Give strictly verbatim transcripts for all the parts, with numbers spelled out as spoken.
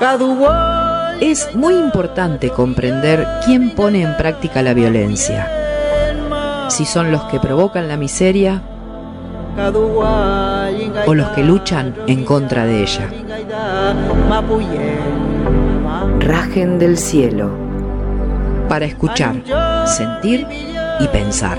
Es muy importante comprender quién pone en práctica la violencia. Si son los que provocan la miseria o los que luchan en contra de ella. Rajen del cielo. Para escuchar, sentir y pensar.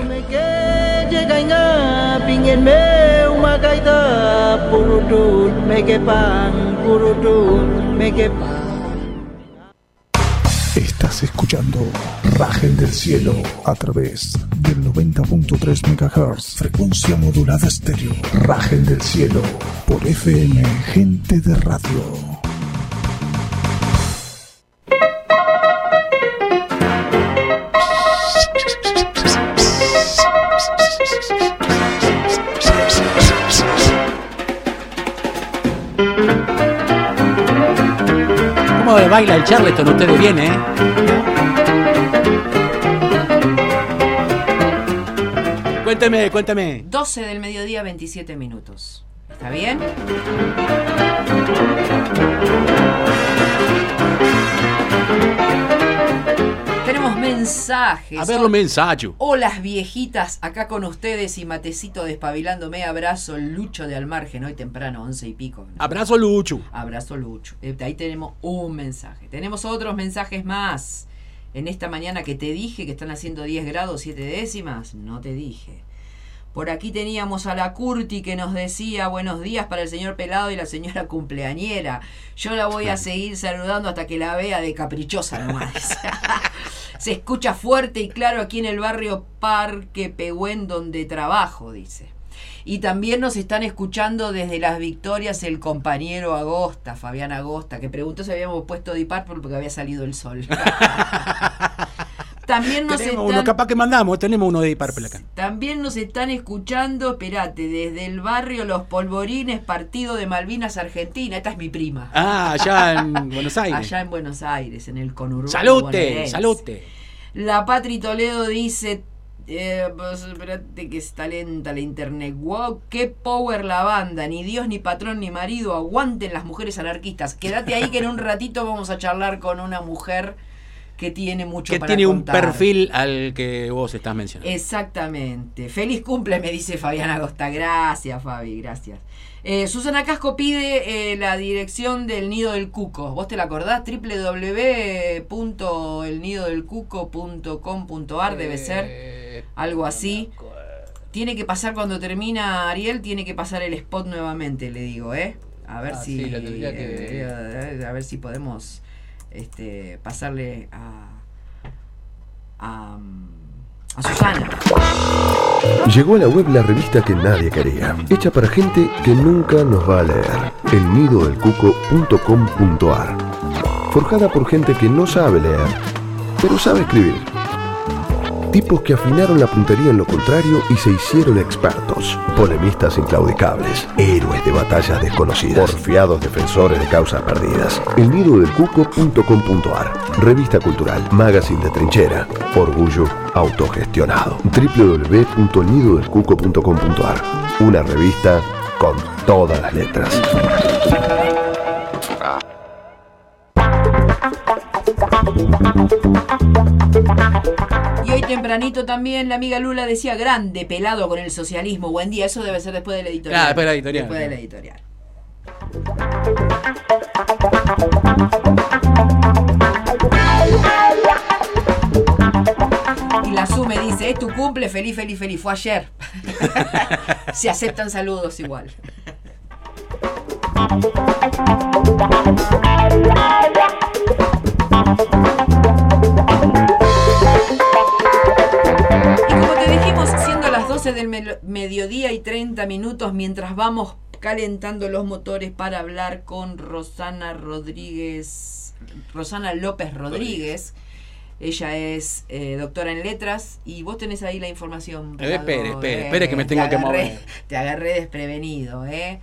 Estás escuchando Rajen del Cielo a través del noventa punto tres megahertz, frecuencia modulada estéreo. Rajen del Cielo por F M Gente de Radio. ¿Cómo baila el Charleston? Ustedes vienen, ¿eh? Cuénteme, cuénteme. doce del mediodía, veintisiete minutos. ¿Está bien? Tenemos mensajes. A ver los mensajes. Hola viejitas, acá con ustedes y matecito despabilándome. Abrazo Lucho de Almargen, hoy temprano, once y pico. Abrazo Lucho. Abrazo Lucho. Ahí tenemos un mensaje. Tenemos otros mensajes más. En esta mañana que te dije que están haciendo diez grados siete décimas, no te dije. Por aquí teníamos a la Curti que nos decía buenos días para el señor Pelado y la señora cumpleañera. Yo la voy a seguir saludando hasta que la vea de caprichosa nomás. Se escucha fuerte y claro aquí en el barrio Parque Pehuen donde trabajo, dice. Y también nos están escuchando desde Las Victorias el compañero Agosta, Fabián Agosta, que preguntó si habíamos puesto Deep Purple porque había salido el sol. También nos tenemos están, uno, capaz que mandamos, tenemos uno de Deep Purple acá. También nos están escuchando, espérate, desde el barrio Los Polvorines, partido de Malvinas, Argentina. Esta es mi prima. Ah, allá en Buenos Aires. Allá en Buenos Aires, en el conurbano. ¡Salute! ¡Salute! La Patri Toledo dice... Eh, pues, espérate que está lenta la internet. Wow, qué power la banda. Ni Dios, ni patrón, ni marido. Aguanten las mujeres anarquistas. Quédate ahí que en un ratito vamos a charlar con una mujer que tiene mucho que para tiene contar. Un perfil al que vos estás mencionando. Exactamente. Feliz cumple, me dice Fabián Agosta. Gracias, Fabi, gracias. Eh, Susana Casco pide eh, la dirección del Nido del Cuco. ¿Vos te la acordás? doble u doble u doble u punto el nido del cuco punto com punto a r debe ser. Eh, algo así. No tiene que pasar cuando termina Ariel, tiene que pasar el spot nuevamente, le digo, ¿eh? A ver ah, si sí, que... eh, a ver si podemos este pasarle a a a Susana. Llegó a la web la revista que nadie quería, hecha para gente que nunca nos va a leer, el nido del cuco punto com punto a r. Forjada por gente que no sabe leer, pero sabe escribir. Tipos que afinaron la puntería en lo contrario y se hicieron expertos. Polemistas inclaudicables, héroes de batallas desconocidas, porfiados defensores de causas perdidas. el nido del cuco punto com punto a r. Revista cultural, magazine de trinchera, orgullo autogestionado. doble u doble u doble u punto el nido del cuco punto com punto a r. Una revista con todas las letras. Y hoy tempranito también la amiga Lula decía grande, pelado con el socialismo. Buen día, eso debe ser después del editorial. Ah, después de la editorial. Después de la editorial. Y la Sume dice, es tu cumple, feliz, feliz, feliz. Fue ayer. Se aceptan saludos igual. Del me- mediodía y treinta minutos mientras vamos calentando los motores para hablar con Rosana Rodríguez, Rosana López Rodríguez. Ella es eh, doctora en letras y vos tenés ahí la información. Eh, espere, espere, eh, espere que me tengo agarré, que mover. Te agarré desprevenido, ¿eh?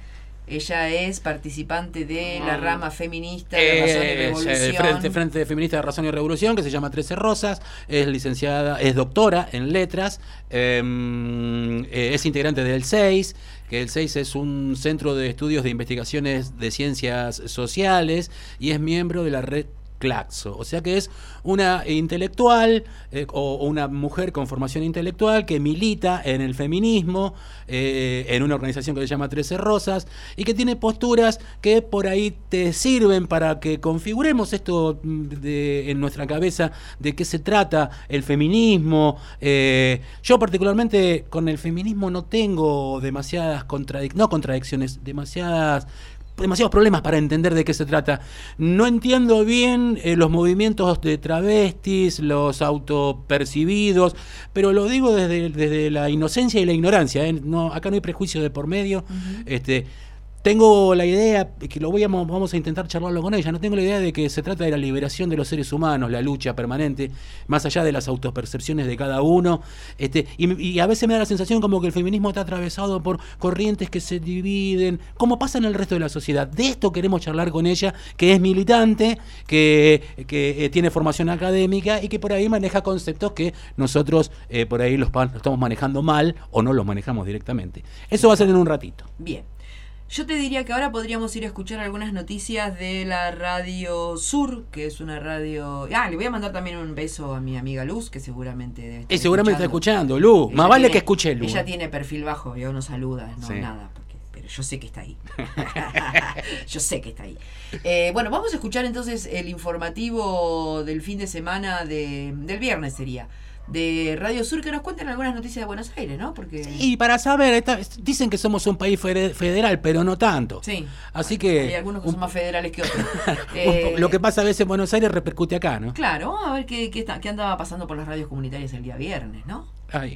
Ella es participante de la rama feminista de Razón y Eh, Revolución. el Frente, Frente Feminista de Razón y Revolución, que se llama trece Rosas, es licenciada, es doctora en letras, eh, eh, es integrante del C E I S, que el C E I S es un centro de estudios de investigaciones de ciencias sociales, y es miembro de la red Claxo, o sea que es una intelectual eh, o una mujer con formación intelectual que milita en el feminismo, eh, en una organización que se llama trece Rosas, y que tiene posturas que por ahí te sirven para que configuremos esto de, en nuestra cabeza, de qué se trata el feminismo. Eh, yo particularmente con el feminismo no tengo demasiadas contradicciones, no contradicciones, demasiadas demasiados problemas para entender de qué se trata. No entiendo bien eh, los movimientos de travestis, los autopercibidos, pero lo digo desde, desde la inocencia y la ignorancia, ¿eh? No, acá no hay prejuicio de por medio. Uh-huh. este Tengo la idea, que lo voy a, vamos a intentar charlarlo con ella, no tengo la idea de que se trata de la liberación de los seres humanos, la lucha permanente, más allá de las autopercepciones de cada uno. Este, y, y a veces me da la sensación como que el feminismo está atravesado por corrientes que se dividen, como pasa en el resto de la sociedad. De esto queremos charlar con ella, que es militante, que, que eh, tiene formación académica y que por ahí maneja conceptos que nosotros eh, por ahí los, los estamos manejando mal o no los manejamos directamente. Eso va a ser en un ratito. Bien. Yo te diría que ahora podríamos ir a escuchar algunas noticias de la Radio Sur, que es una radio... Ah, le voy a mandar también un beso a mi amiga Luz, que seguramente debe estar Y seguramente escuchando. está escuchando, Luz. Ella más vale tiene, que escuche Luz. Ella tiene perfil bajo, yo no saluda, no sí. nada, porque, pero yo sé que está ahí. Yo sé que está ahí. Eh, bueno, vamos a escuchar entonces el informativo del fin de semana, de, del viernes sería, de Radio Sur, que nos cuenten algunas noticias de Buenos Aires, ¿no? Porque... Sí, para saber, esta, dicen que somos un país federal, pero no tanto. Sí. Así que... Hay algunos que son más federales que otros. eh, Lo que pasa a veces en Buenos Aires repercute acá, ¿no? Claro, a ver qué, qué, está, qué andaba pasando por las radios comunitarias el día viernes, ¿no? Ahí.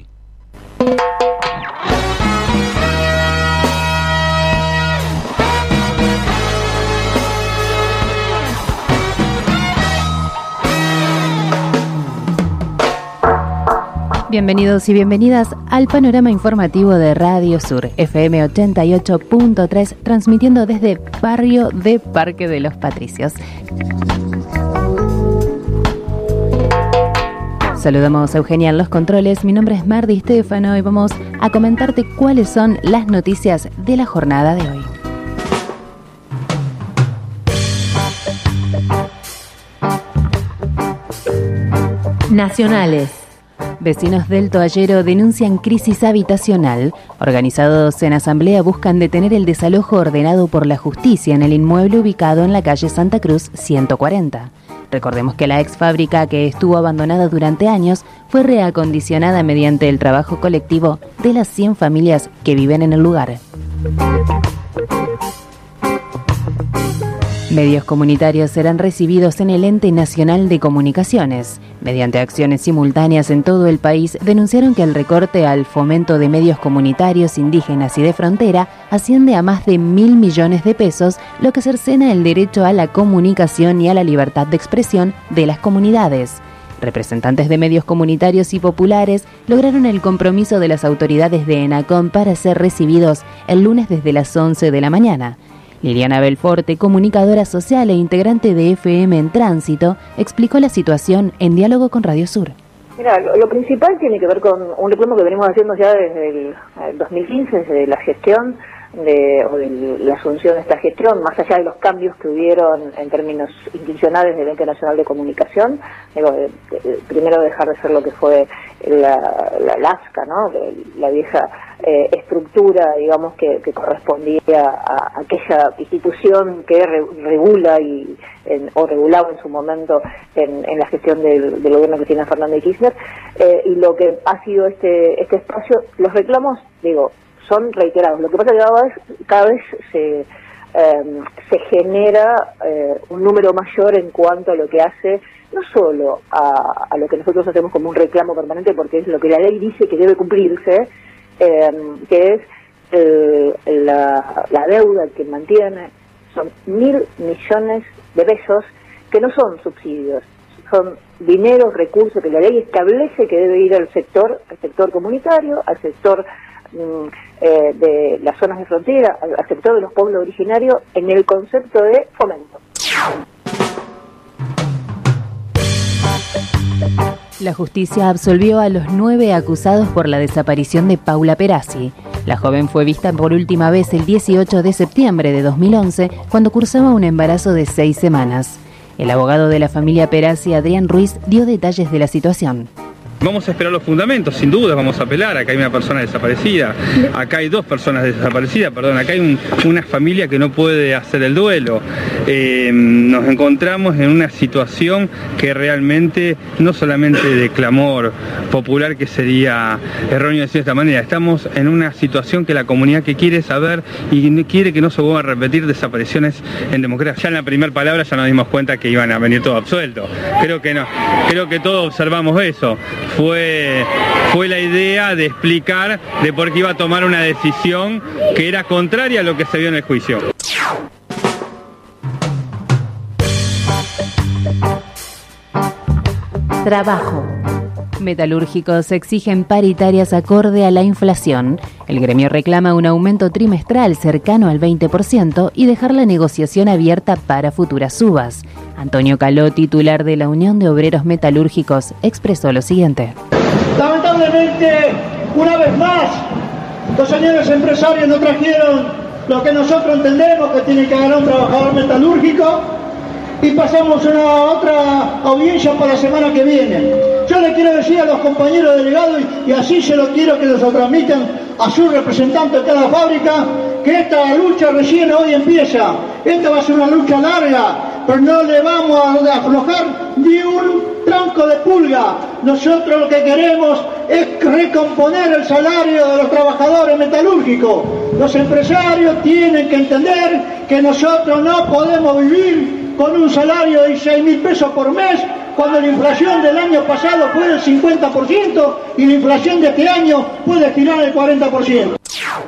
Bienvenidos y bienvenidas al panorama informativo de Radio Sur, F M ochenta y ocho punto tres, transmitiendo desde Barrio de Parque de los Patricios. Saludamos a Eugenia en los controles, mi nombre es Mardi Stefano y vamos a comentarte cuáles son las noticias de la jornada de hoy. Nacionales. Vecinos del Toallero denuncian crisis habitacional. Organizados en asamblea buscan detener el desalojo ordenado por la justicia en el inmueble ubicado en la calle Santa Cruz ciento cuarenta. Recordemos que la ex fábrica, que estuvo abandonada durante años, fue reacondicionada mediante el trabajo colectivo de las cien familias que viven en el lugar. Medios comunitarios serán recibidos en el Ente Nacional de Comunicaciones. Mediante acciones simultáneas en todo el país, denunciaron que el recorte al fomento de medios comunitarios indígenas y de frontera asciende a más de mil millones de pesos, lo que cercena el derecho a la comunicación y a la libertad de expresión de las comunidades. Representantes de medios comunitarios y populares lograron el compromiso de las autoridades de ENACOM para ser recibidos el lunes desde las once de la mañana. Liliana Belforte, comunicadora social e integrante de F M en Tránsito, explicó la situación en diálogo con Radio Sur. Mira, lo, lo principal tiene que ver con un reclamo que venimos haciendo ya desde el, el dos mil quince, desde la gestión de, o de la asunción de esta gestión, más allá de los cambios que hubieron en términos institucionales del Ente Nacional de Comunicación. Digo, eh, eh, primero dejar de ser lo que fue la, la LASCA, ¿no? La vieja eh, estructura, digamos, que, que correspondía a, a aquella institución que re, regula y en, o regulaba en su momento en, en la gestión del, del gobierno de Cristina Fernández de Kirchner, eh, y lo que ha sido este este espacio, los reclamos, digo, son reiterados. Lo que pasa es que cada vez, cada vez se, eh, se genera eh, un número mayor en cuanto a lo que hace, no solo a, a lo que nosotros hacemos como un reclamo permanente, porque es lo que la ley dice que debe cumplirse, eh, que es eh, la, la deuda que mantiene, son mil millones de pesos que no son subsidios, son dinero, recursos que la ley establece que debe ir al sector, al sector comunitario, al sector eh, de las zonas de frontera, al sector de los pueblos originarios, en el concepto de fomento. La justicia absolvió a los nueve acusados por la desaparición de Paula Perazzi. La joven fue vista por última vez el dieciocho de septiembre de dos mil once, cuando cursaba un embarazo de seis semanas. El abogado de la familia Perazzi, Adrián Ruiz, dio detalles de la situación. Vamos a esperar los fundamentos, sin duda vamos a apelar. Acá hay una persona desaparecida, acá hay dos personas desaparecidas, perdón, acá hay un, una familia que no puede hacer el duelo. Eh, nos encontramos en una situación que realmente no solamente de clamor popular, que sería erróneo decir de esta manera, estamos en una situación que la comunidad que quiere saber y quiere que no se vuelvan a repetir desapariciones en democracia. Ya en la primera palabra ya nos dimos cuenta que iban a venir todos absueltos. Creo que no, creo que todos observamos eso. Fue, fue la idea de explicar de por qué iba a tomar una decisión que era contraria a lo que se vio en el juicio. Trabajo. Metalúrgicos exigen paritarias acorde a la inflación. El gremio reclama un aumento trimestral cercano al veinte por ciento y dejar la negociación abierta para futuras subas. Antonio Caló, titular de la Unión de Obreros Metalúrgicos, expresó lo siguiente. Lamentablemente, una vez más, los señores empresarios no trajeron lo que nosotros entendemos que tiene que ganar un trabajador metalúrgico y pasamos a una otra audiencia para la semana que viene. Yo le quiero decir a los compañeros delegados, y así se lo quiero que lo transmitan a sus representantes de cada fábrica, que esta lucha recién hoy empieza. Esta va a ser una lucha larga, pero no le vamos a aflojar ni un tranco de pulga. Nosotros lo que queremos es recomponer el salario de los trabajadores metalúrgicos. Los empresarios tienen que entender que nosotros no podemos vivir con un salario de dieciséis mil pesos por mes, cuando la inflación del año pasado fue del cincuenta por ciento y la inflación de este año puede estirar el cuarenta por ciento.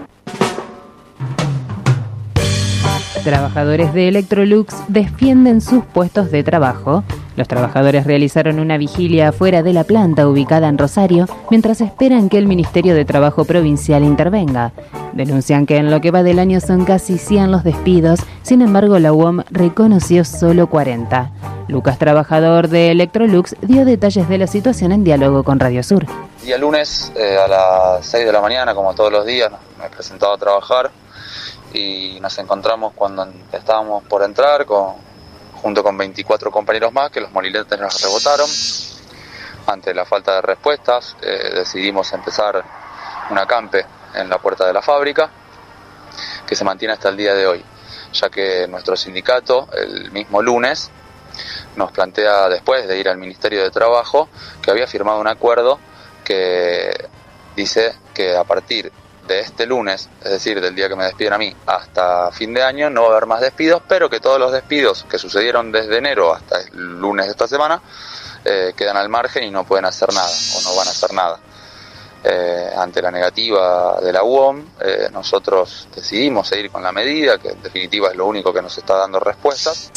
Trabajadores de Electrolux defienden sus puestos de trabajo. Los trabajadores realizaron una vigilia afuera de la planta ubicada en Rosario mientras esperan que el Ministerio de Trabajo Provincial intervenga. Denuncian que en lo que va del año son casi cien los despidos, sin embargo la U O M reconoció solo cuarenta. Lucas, trabajador de Electrolux, dio detalles de la situación en diálogo con Radio Sur. El día lunes eh, a las seis de la mañana, como todos los días, me presentaba a trabajar y nos encontramos cuando estábamos por entrar con, junto con veinticuatro compañeros más, que los molinetes nos rebotaron. Ante la falta de respuestas eh, decidimos empezar un acampe en la puerta de la fábrica, que se mantiene hasta el día de hoy, ya que nuestro sindicato el mismo lunes nos plantea, después de ir al Ministerio de Trabajo, que había firmado un acuerdo que dice que a partir de este lunes, es decir, del día que me despiden a mí, hasta fin de año no va a haber más despidos, pero que todos los despidos que sucedieron desde enero hasta el lunes de esta semana eh, quedan al margen y no pueden hacer nada, o no van a hacer nada. Eh, ante la negativa de la U O M, eh, nosotros decidimos seguir con la medida, que en definitiva es lo único que nos está dando respuestas.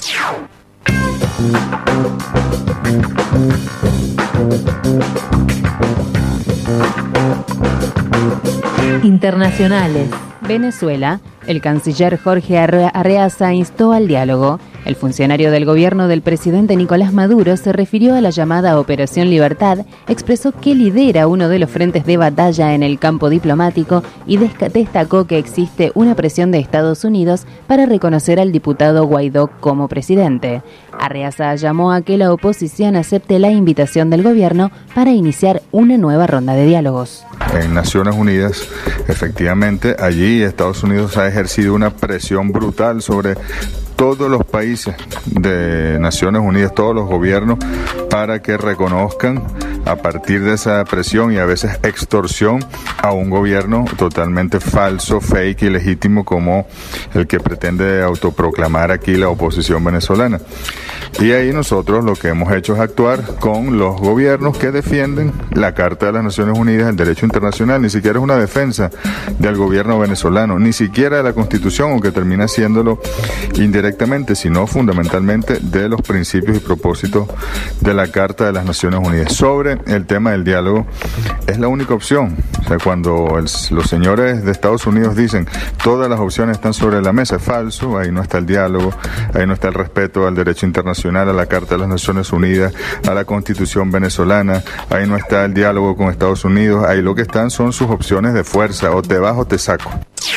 Internacionales. Venezuela. El canciller Jorge Arreaza instó al diálogo. El funcionario del gobierno del presidente Nicolás Maduro se refirió a la llamada Operación Libertad, expresó que lidera uno de los frentes de batalla en el campo diplomático y destacó que existe una presión de Estados Unidos para reconocer al diputado Guaidó como presidente. Arreaza llamó a que la oposición acepte la invitación del gobierno para iniciar una nueva ronda de diálogos. En Naciones Unidas, efectivamente, allí Estados Unidos ha ejercido una presión brutal sobre todos los países de Naciones Unidas, todos los gobiernos, para que reconozcan a partir de esa presión y a veces extorsión a un gobierno totalmente falso, fake, ilegítimo como el que pretende autoproclamar aquí la oposición venezolana. Y ahí nosotros lo que hemos hecho es actuar con los gobiernos que defienden la Carta de las Naciones Unidas, el derecho internacional. Ni siquiera es una defensa del gobierno venezolano, ni siquiera de la Constitución, aunque termina haciéndolo indirectamente, sino fundamentalmente de los principios y propósitos de la Carta de las Naciones Unidas. Sobre el tema del diálogo, es la única opción. O sea, cuando el, los señores de Estados Unidos dicen todas las opciones están sobre la mesa, es falso. Ahí no está el diálogo, ahí no está el respeto al derecho internacional, a la Carta de las Naciones Unidas, a la Constitución venezolana, ahí no está el diálogo con Estados Unidos, ahí lo que están son sus opciones de fuerza, o te vas o te saco.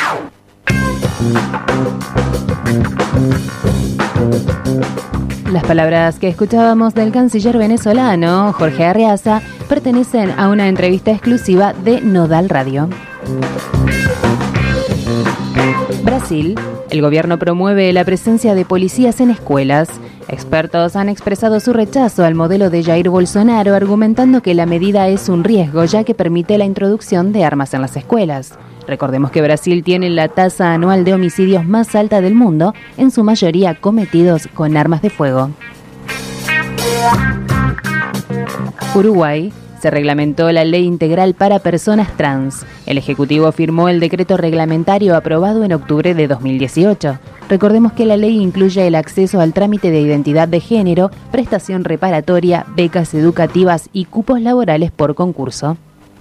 Las palabras que escuchábamos del canciller venezolano, Jorge Arriaza, pertenecen a una entrevista exclusiva de Nodal Radio. Brasil. El gobierno promueve la presencia de policías en escuelas. Expertos han expresado su rechazo al modelo de Jair Bolsonaro, argumentando que la medida es un riesgo, ya que permite la introducción de armas en las escuelas. Recordemos que Brasil tiene la tasa anual de homicidios más alta del mundo, en su mayoría cometidos con armas de fuego. Uruguay. Se reglamentó la ley integral para personas trans. El Ejecutivo firmó el decreto reglamentario aprobado en octubre de dos mil dieciocho. Recordemos que la ley incluye el acceso al trámite de identidad de género, prestación reparatoria, becas educativas y cupos laborales por concurso.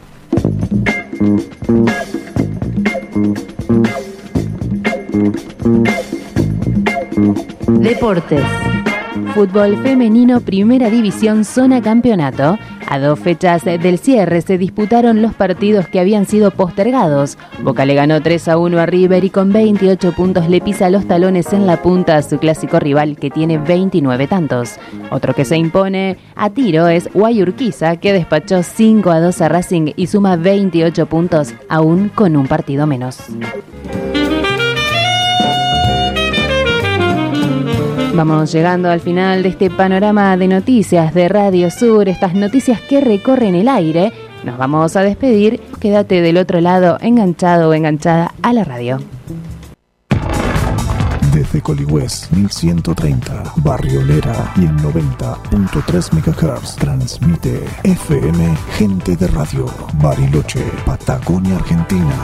Deportes. Fútbol femenino, Primera División, zona campeonato. A dos fechas del cierre se disputaron los partidos que habían sido postergados. Boca le ganó tres a uno a River y con veintiocho puntos le pisa los talones en la punta a su clásico rival, que tiene veintinueve tantos. Otro que se impone a tiro es Guayurquiza, que despachó cinco a dos a Racing y suma veintiocho puntos, aún con un partido menos. Vamos llegando al final de este panorama de noticias de Radio Sur, estas noticias que recorren el aire. Nos vamos a despedir. Quédate del otro lado, enganchado o enganchada a la radio. Desde Coligües mil ciento treinta, Barrio Lera y en noventa punto tres megahertz transmite F M Gente de Radio, Bariloche, Patagonia, Argentina.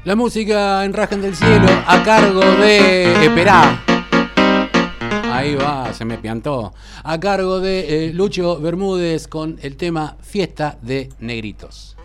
La música en Rajen del Cielo a cargo de Esperá. Ahí va, se me piantó. A cargo de eh, Lucho Bermúdez con el tema Fiesta de Negritos.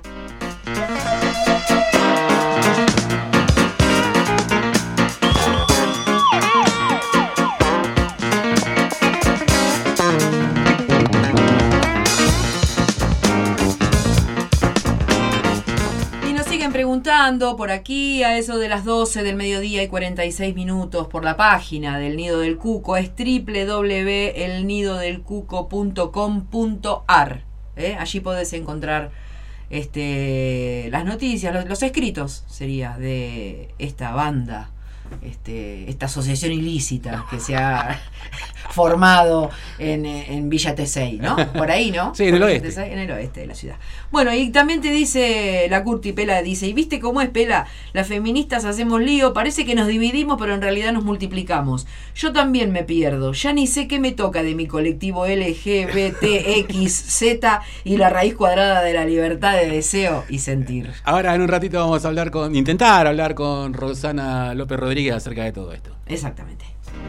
Preguntando por aquí a eso de las doce del mediodía y cuarenta y seis minutos por la página del Nido del Cuco, es doble u doble u doble u punto el nido del cuco punto com punto a r. ¿eh? Allí podés encontrar este, las noticias, los, los escritos sería de esta banda, este, esta asociación ilícita que se ha formado en, en Villa Tesey, ¿no? Por ahí, ¿no? Sí, en el oeste. Tesey, en el oeste de la ciudad. Bueno, y también te dice la Curti Pela, dice, ¿y viste cómo es, Pela? Las feministas hacemos lío, parece que nos dividimos, pero en realidad nos multiplicamos. Yo también me pierdo, ya ni sé qué me toca de mi colectivo L G B T X Z y la raíz cuadrada de la libertad de deseo y sentir. Ahora en un ratito vamos a hablar con, intentar hablar con Rosana López Rodríguez acerca de todo esto. Exactamente.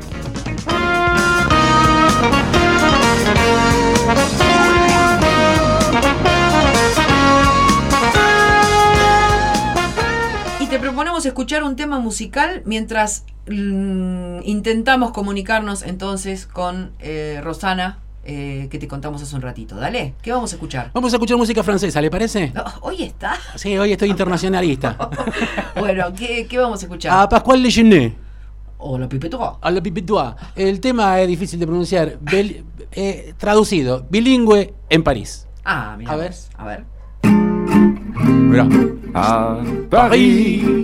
Y te proponemos escuchar un tema musical mientras mm, intentamos comunicarnos entonces con eh, Rosana, eh, que te contamos hace un ratito. Dale, ¿qué vamos a escuchar? Vamos a escuchar música francesa, ¿le parece? No, ¿hoy está? Sí, hoy estoy internacionalista. Bueno, ¿qué, ¿qué vamos a escuchar? A Pascual Legendre. O la Pipetois. A la Pipetois. El tema es difícil de pronunciar. Bel, eh, traducido, bilingüe en París. Ah, mira. A ver. A ver. Mira. À Paris,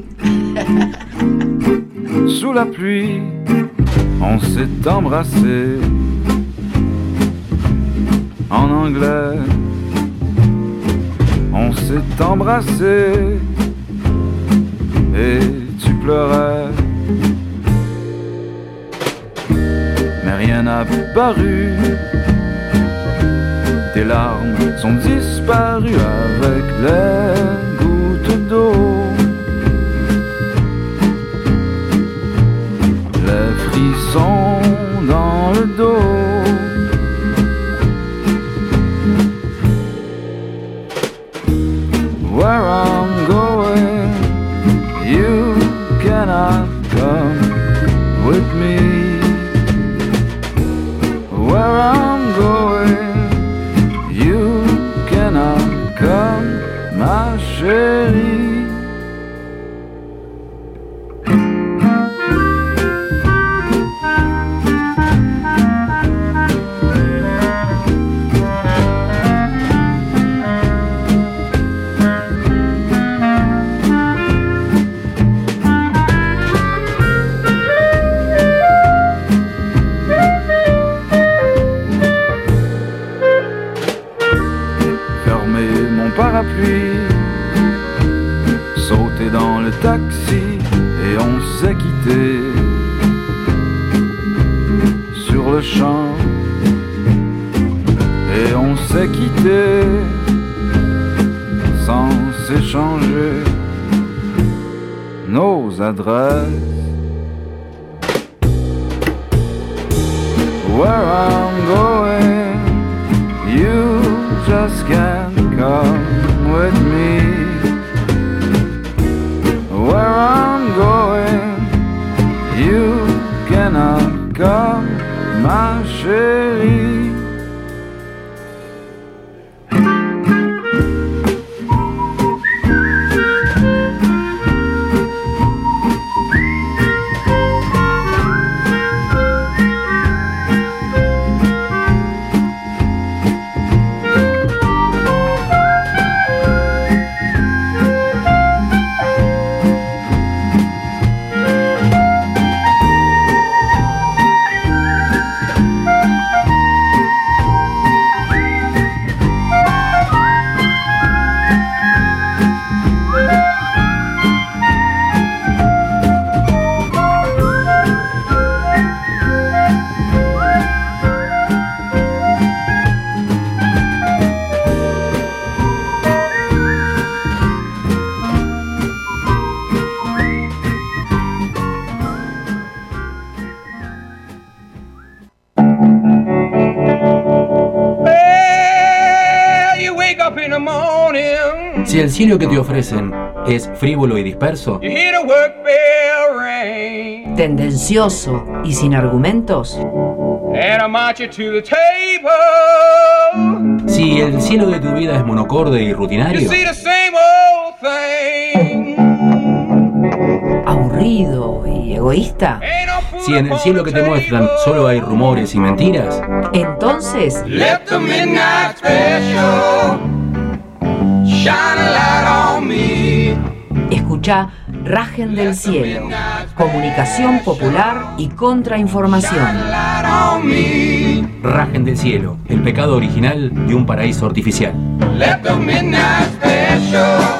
sous la pluie, on s'est embrassé. En anglais, on s'est embrassé. Et tu pleurais. Mais rien n'a paru. Tes larmes sont disparues avec les gouttes d'eau. Les frissons dans le dos. Where I'm going, you cannot come with me. Where I'm going, you cannot come, ma chérie. Parapluie, sauter dans le taxi et on s'est quitté sur le champ et on s'est quitté sans s'échanger nos adresses. Where I'm going, you just can't come with me. Where I'm going, you cannot come, ma chérie. el cielo que te ofrecen es frívolo y disperso, tendencioso y sin argumentos, si el cielo de tu vida es monocorde y rutinario, aburrido y egoísta, si en el cielo que te muestran solo hay rumores y mentiras, entonces Let the midnight special shine a light on me. escuchá Rajen del Cielo, comunicación popular y contrainformación. Rajen del cielo, el pecado original de un paraíso artificial. Let the midnight special.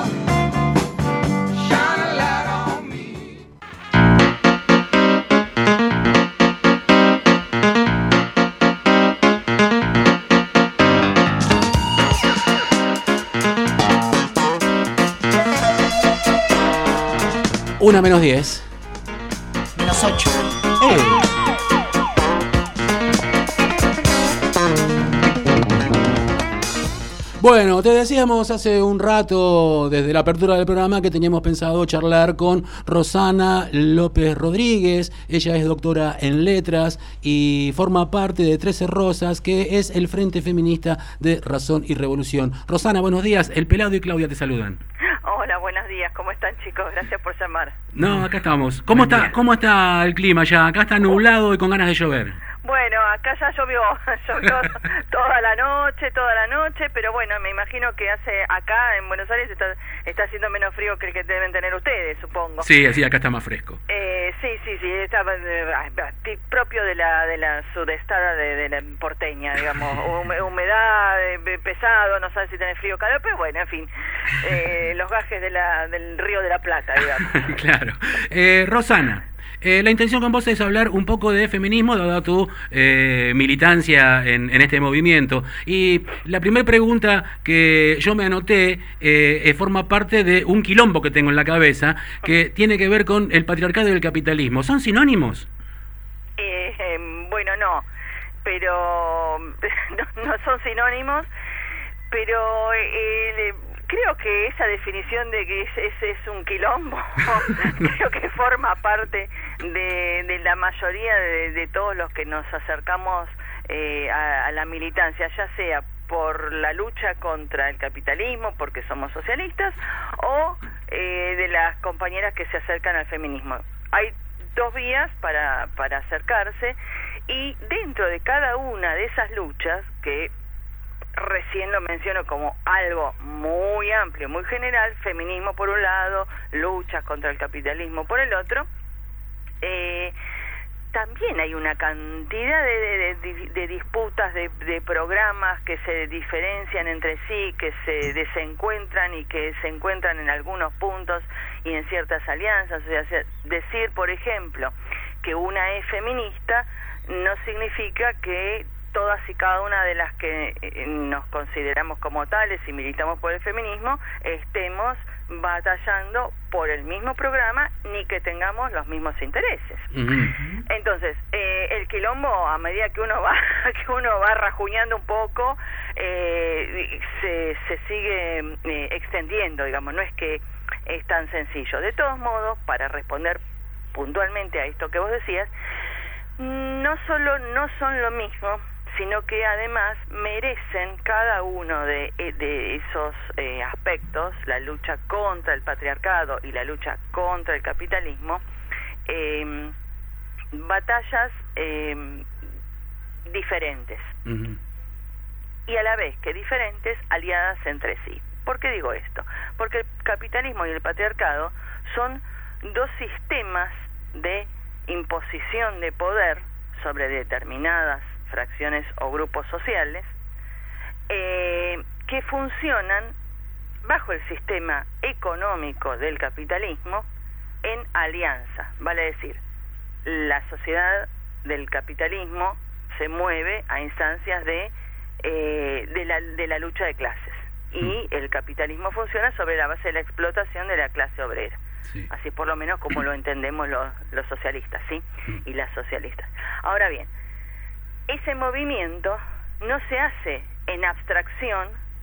Una menos diez. Menos ocho. ¡Eh! Bueno, te decíamos hace un rato, desde la apertura del programa, que teníamos pensado charlar con Rosana López Rodríguez. Ella es doctora en letras y forma parte de Trece Rosas, que es el Frente Feminista de Razón y Revolución. Rosana, buenos días. El Pelado y Claudia te saludan. Hola, buenos días. ¿Cómo están, chicos? Gracias por llamar. No, acá estamos. ¿Cómo está, cómo está el clima ya? Acá está nublado y con ganas de llover. Bueno, acá ya llovió, llovió toda la noche, toda la noche, pero bueno, me imagino que hace acá en Buenos Aires está, está haciendo menos frío que el que deben tener ustedes, supongo. Sí, así acá está más fresco. Eh, sí, sí, sí, está eh, propio de la de la sudestada de, de la porteña, digamos, humedad, eh, pesado, no sabes si tenés frío o calor, pero bueno, en fin, eh, los gajes de la, del Río de la Plata, digamos. Claro. Eh, Rosana. Eh, la intención con vos es hablar un poco de feminismo, dada tu eh, militancia en, en este movimiento. Y la primera pregunta que yo me anoté eh, forma parte de un quilombo que tengo en la cabeza, que tiene que ver con el patriarcado y el capitalismo. ¿Son sinónimos? Eh, eh, bueno, no, pero no, no son sinónimos, pero eh, creo que esa definición de que ese es, es un quilombo, creo que forma parte de, de la mayoría de, de todos los que nos acercamos eh, a, a la militancia, ya sea por la lucha contra el capitalismo, porque somos socialistas, o eh, de las compañeras que se acercan al feminismo. Hay dos vías para, para acercarse, y dentro de cada una de esas luchas, que recién lo menciono como algo muy amplio, muy general, feminismo por un lado, luchas contra el capitalismo por el otro, eh, también hay una cantidad de, de, de, de disputas, de, de programas que se diferencian entre sí, que se desencuentran y que se encuentran en algunos puntos y en ciertas alianzas. O sea, decir, por ejemplo, que una es feminista no significa que todas y cada una de las que nos consideramos como tales y militamos por el feminismo estemos batallando por el mismo programa ni que tengamos los mismos intereses. Uh-huh. Entonces, eh, el quilombo, a medida que uno va que uno va rajuñando un poco, eh, se, se sigue eh, extendiendo, digamos, no es que es tan sencillo. De todos modos, para responder puntualmente a esto que vos decías, no solo no son lo mismo, sino que además merecen cada uno de, de esos eh, aspectos, la lucha contra el patriarcado y la lucha contra el capitalismo, eh, batallas eh, diferentes. Uh-huh. Y a la vez que diferentes, aliadas entre sí. ¿Por qué digo esto? Porque el capitalismo y el patriarcado son dos sistemas de imposición de poder sobre determinadas fracciones o grupos sociales eh, que funcionan bajo el sistema económico del capitalismo en alianza, vale decir, la sociedad del capitalismo se mueve a instancias de eh, de la, de la lucha de clases y el capitalismo funciona sobre la base de la explotación de la clase obrera. Sí. Así por lo menos como lo entendemos los, los socialistas, ¿sí? Y las socialistas. Ahora bien, ese movimiento no se hace en abstracción,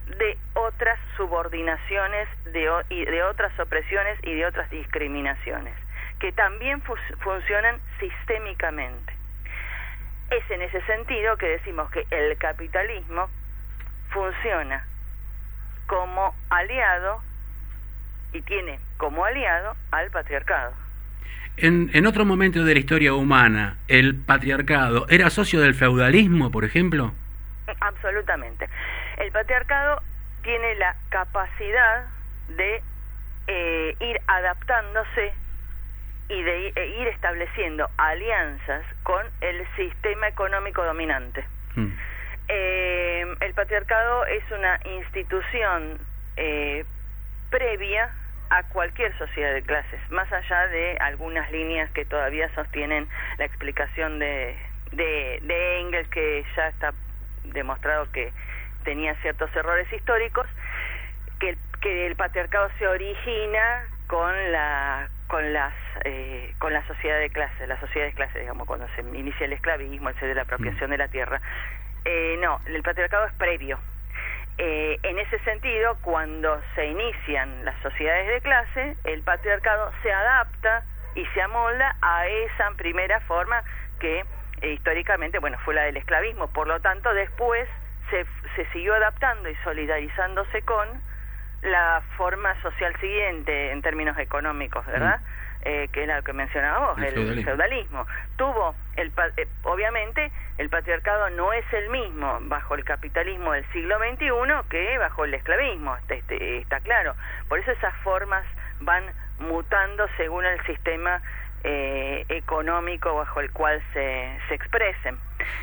de otras subordinaciones, de, o, y de otras opresiones y de otras discriminaciones, que también fu funcionan sistémicamente. Es en ese sentido que decimos que el capitalismo funciona como aliado y tiene como aliado al patriarcado. En, en otro momento de la historia humana, ¿el patriarcado era socio del feudalismo, por ejemplo? Absolutamente. El patriarcado tiene la capacidad de eh, ir adaptándose y de e ir estableciendo alianzas con el sistema económico dominante. Mm. Eh, el patriarcado es una institución eh, previa a cualquier sociedad de clases, más allá de algunas líneas que todavía sostienen la explicación de, de, de Engels, que ya está demostrado que tenía ciertos errores históricos, que el, que el patriarcado se origina con la con las eh, con la sociedad de clases, la sociedad de clases, digamos, cuando se inicia el esclavismo, el de la apropiación de la tierra. Eh, no, el patriarcado es previo. Eh, en ese sentido, cuando se inician las sociedades de clase, el patriarcado se adapta y se amolda a esa primera forma que eh, históricamente, bueno, fue la del esclavismo. Por lo tanto, después se, se siguió adaptando y solidarizándose con la forma social siguiente en términos económicos, ¿verdad? Mm. Eh, que era lo que mencionaba vos, el, el feudalismo. feudalismo. Tuvo, el eh, obviamente, el patriarcado no es el mismo bajo el capitalismo del siglo veintiuno que bajo el esclavismo, este, este, está claro. Por eso esas formas van mutando según el sistema eh, económico bajo el cual se, se expresen.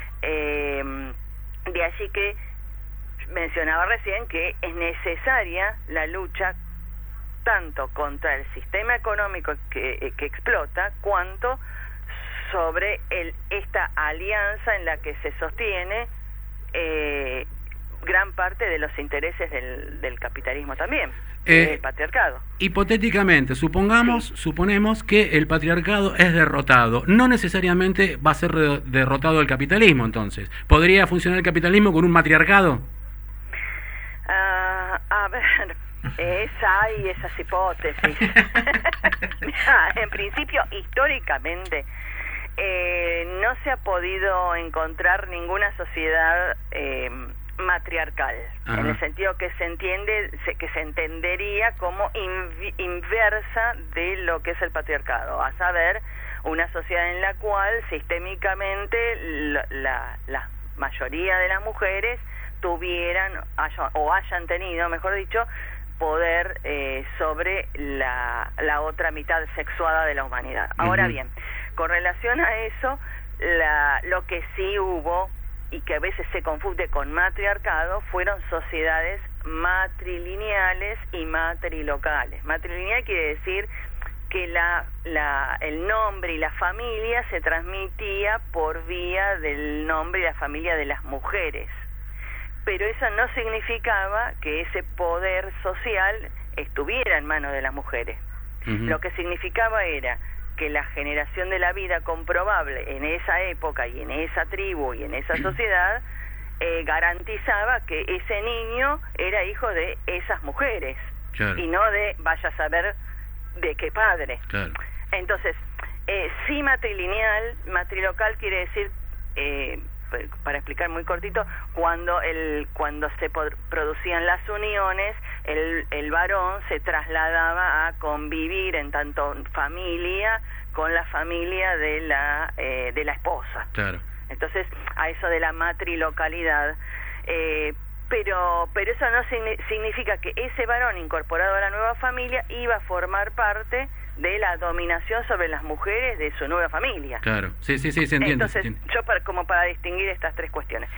Eh, de allí que mencionaba recién que es necesaria la lucha tanto contra el sistema económico que, que explota, cuanto sobre el, esta alianza en la que se sostiene eh, gran parte de los intereses del, del capitalismo también, eh, del patriarcado. Hipotéticamente, supongamos, sí. suponemos que el patriarcado es derrotado. No necesariamente va a ser derrotado el capitalismo, entonces. ¿Podría funcionar el capitalismo con un matriarcado? Uh, a ver, es, hay esas hipótesis. En principio, históricamente, eh, no se ha podido encontrar ninguna sociedad eh, matriarcal. Ajá. En el sentido que se entiende, se, que se entendería como inv inversa de lo que es el patriarcado, a saber, una sociedad en la cual sistémicamente la, la, la mayoría de las mujeres tuvieran haya, o hayan tenido, mejor dicho, poder eh, sobre la, la otra mitad sexuada de la humanidad. Uh-huh. Ahora bien, con relación a eso, la, lo que sí hubo, y que a veces se confunde con matriarcado, fueron sociedades matrilineales y matrilocales. Matrilineal quiere decir que la, la, el nombre y la familia se transmitía por vía del nombre y la familia de las mujeres. Pero eso no significaba que ese poder social estuviera en manos de las mujeres. Uh-huh. Lo que significaba era que la generación de la vida comprobable en esa época y en esa tribu y en esa sociedad eh, garantizaba que ese niño era hijo de esas mujeres, claro, y no de vaya a saber de qué padre. Claro. Entonces, eh, sí matrilineal, matrilocal quiere decir... Eh, para explicar muy cortito, cuando el cuando se producían las uniones, el, el varón se trasladaba a convivir en tanto familia con la familia de la eh, de la esposa. Claro. Entonces, a eso de la matrilocalidad, eh, pero pero eso no significa que ese varón incorporado a la nueva familia iba a formar parte de la dominación sobre las mujeres de su nueva familia. Claro, sí, sí, sí, se entiende. Entonces, se entiende. Yo para, como para distinguir estas tres cuestiones.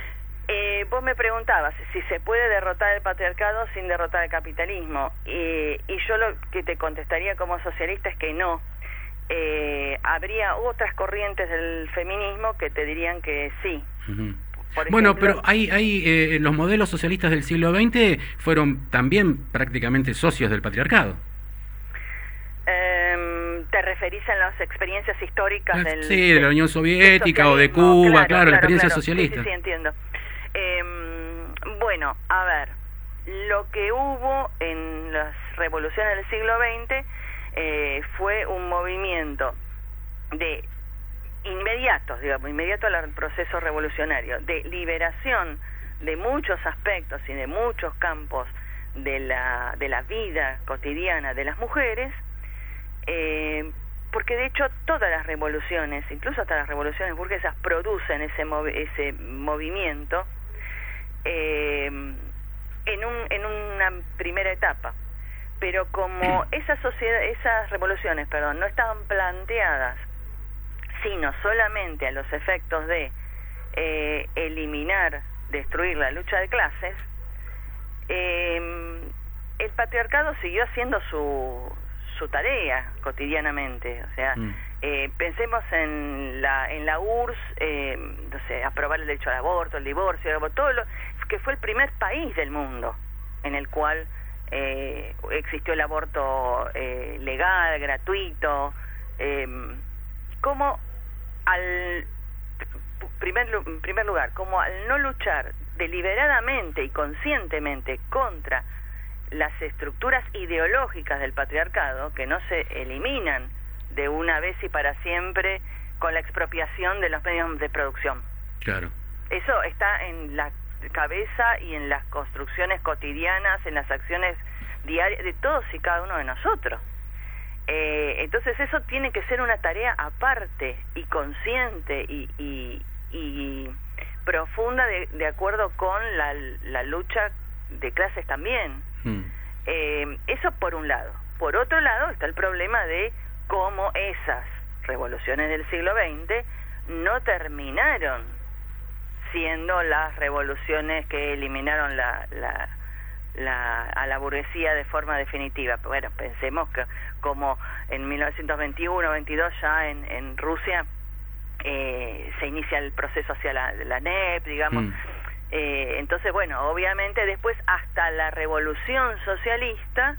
Eh, vos me preguntabas si se puede derrotar el patriarcado sin derrotar el capitalismo, eh, y yo lo que te contestaría como socialista es que no. Eh, habría otras corrientes del feminismo que te dirían que sí. Uh-huh. Por bueno, ejemplo, pero hay, hay eh, los modelos socialistas del siglo veinte fueron también prácticamente socios del patriarcado. Eh, ¿Te referís a las experiencias históricas del... Sí, de la Unión Soviética o de Cuba, claro, claro, claro la experiencia claro, socialista. Sí, sí, sí, entiendo. Eh, bueno, a ver, lo que hubo en las revoluciones del siglo veinte eh, fue un movimiento de inmediatos, digamos, inmediato al proceso revolucionario, de liberación de muchos aspectos y de muchos campos de la, de la vida cotidiana de las mujeres, eh, porque de hecho todas las revoluciones, incluso hasta las revoluciones burguesas, producen ese, movi ese movimiento eh, en, un, en una primera etapa. Pero como esas, sociedad, esas revoluciones perdón, no estaban planteadas sino solamente a los efectos de eh, eliminar, destruir la lucha de clases, eh, el patriarcado siguió haciendo su, su tarea cotidianamente. O sea, mm. eh, pensemos en la en la U R S S, eh, no sé, aprobar el derecho al aborto, el divorcio, todo lo que fue el primer país del mundo en el cual eh, existió el aborto eh, legal, gratuito, eh, como al primer, en primer lugar, como al no luchar deliberadamente y conscientemente contra las estructuras ideológicas del patriarcado, que no se eliminan de una vez y para siempre con la expropiación de los medios de producción. Claro. Eso está en la cabeza y en las construcciones cotidianas, en las acciones diarias de todos y cada uno de nosotros. Eh, entonces eso tiene que ser una tarea aparte y consciente y, y, y profunda de, de acuerdo con la, la lucha de clases también. Mm. Eh, eso por un lado. Por otro lado está el problema de cómo esas revoluciones del siglo veinte no terminaron siendo las revoluciones que eliminaron la, la, la, a la burguesía de forma definitiva. Bueno, pensemos que como en mil novecientos veintiuno veintidós ya en, en Rusia eh, se inicia el proceso hacia la, la N E P, digamos. Mm. Eh, entonces, bueno, obviamente después hasta la revolución socialista,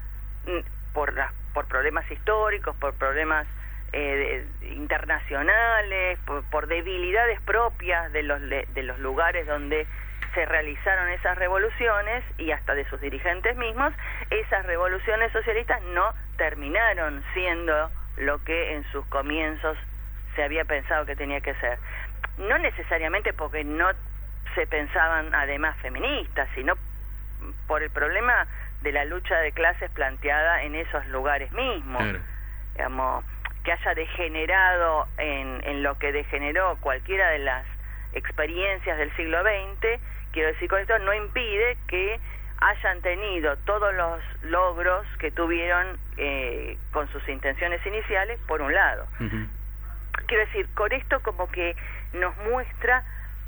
por, la, por problemas históricos, por problemas eh, de, internacionales, por, por debilidades propias de los, de los lugares donde se realizaron esas revoluciones y hasta de sus dirigentes mismos, esas revoluciones socialistas no terminaron siendo lo que en sus comienzos se había pensado que tenía que ser. No necesariamente porque no se pensaban además feministas, sino por el problema de la lucha de clases planteada en esos lugares mismos. Claro. Digamos, que haya degenerado en, en lo que degeneró cualquiera de las experiencias del siglo veinte, quiero decir con esto, no impide que hayan tenido todos los logros que tuvieron eh, con sus intenciones iniciales, por un lado. Uh-huh. Quiero decir, con esto como que nos muestra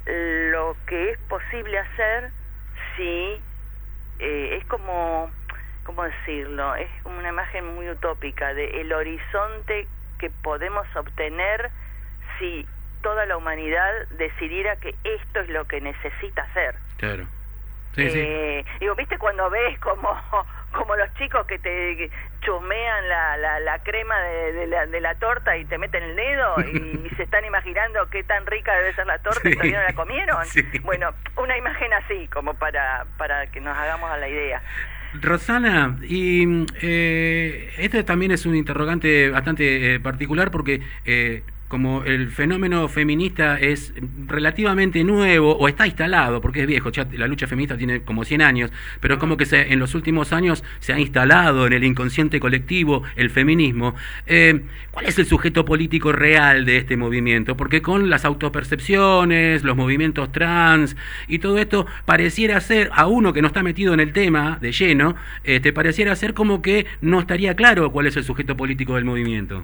lo que es posible hacer si eh, es como, ¿cómo decirlo? Es como una imagen muy utópica de el horizonte que podemos obtener si toda la humanidad decidiera que esto es lo que necesita hacer. Claro. Sí, eh, sí. Digo, ¿viste cuando ves como, como los chicos que te chusmean la, la, la crema de, de, la, de la torta y te meten el dedo y, y se están imaginando qué tan rica debe ser la torta, sí, y todavía no la comieron? Sí. Bueno, una imagen así, como para, para que nos hagamos a la idea. Rosana, y eh, este también es un interrogante bastante eh, particular porque eh, como el fenómeno feminista es relativamente nuevo o está instalado, porque es viejo, ya la lucha feminista tiene como cien años, pero es como que se, en los últimos años se ha instalado en el inconsciente colectivo el feminismo. Eh, ¿Cuál es el sujeto político real de este movimiento? Porque con las autopercepciones, los movimientos trans y todo esto, pareciera ser, a uno que no está metido en el tema de lleno, este, pareciera ser como que no estaría claro cuál es el sujeto político del movimiento.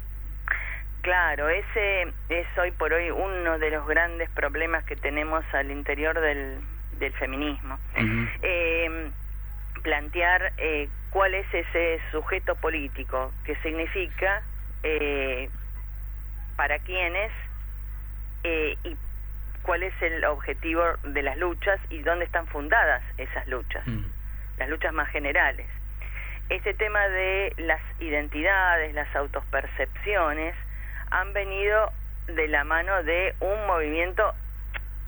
Claro, ese es hoy por hoy uno de los grandes problemas que tenemos al interior del, del feminismo. Uh-huh. Eh, plantear eh, cuál es ese sujeto político, que significa eh, para quiénes eh, y cuál es el objetivo de las luchas y dónde están fundadas esas luchas, uh-huh. las luchas más generales. Este tema de las identidades, las autopercepciones, han venido de la mano de un movimiento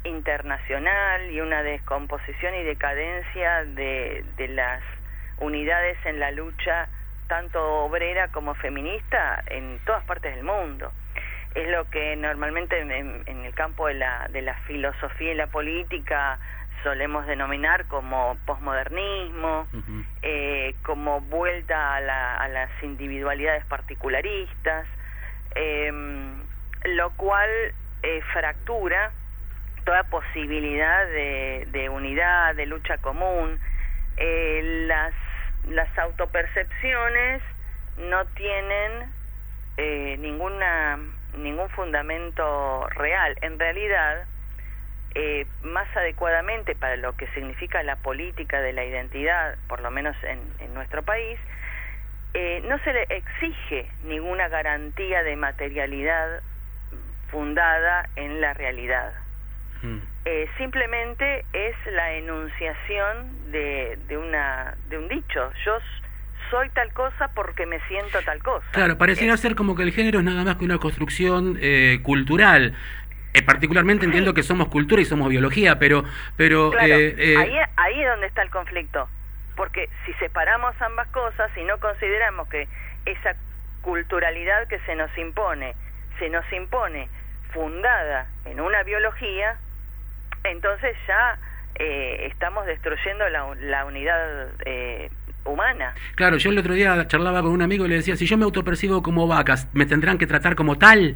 internacional y una descomposición y decadencia de, de las unidades en la lucha tanto obrera como feminista en todas partes del mundo. Es lo que normalmente en, en el campo de la, de la filosofía y la política solemos denominar como posmodernismo, uh-huh. eh, como vuelta a, la, a las individualidades particularistas, eh, lo cual eh, fractura toda posibilidad de, de unidad, de lucha común. Eh, las, las autopercepciones no tienen eh, ninguna ningún fundamento real. En realidad, eh, más adecuadamente para lo que significa la política de la identidad, por lo menos en, en nuestro país, eh, no se le exige ninguna garantía de materialidad fundada en la realidad. Mm. Eh, simplemente es la enunciación de, de, una, de un dicho. Yo soy tal cosa porque me siento tal cosa. Claro, pareciera eh, ser como que el género es nada más que una construcción eh, cultural. Eh, particularmente sí. Entiendo que somos cultura y somos biología, pero... pero claro, eh, eh, ahí, ahí es donde está el conflicto. Porque si separamos ambas cosas y no consideramos que esa culturalidad que se nos impone, se nos impone fundada en una biología, entonces ya eh, estamos destruyendo la, la unidad eh, humana. Claro, yo el otro día charlaba con un amigo y le decía, si yo me autopercibo como vacas, ¿me tendrán que tratar como tal?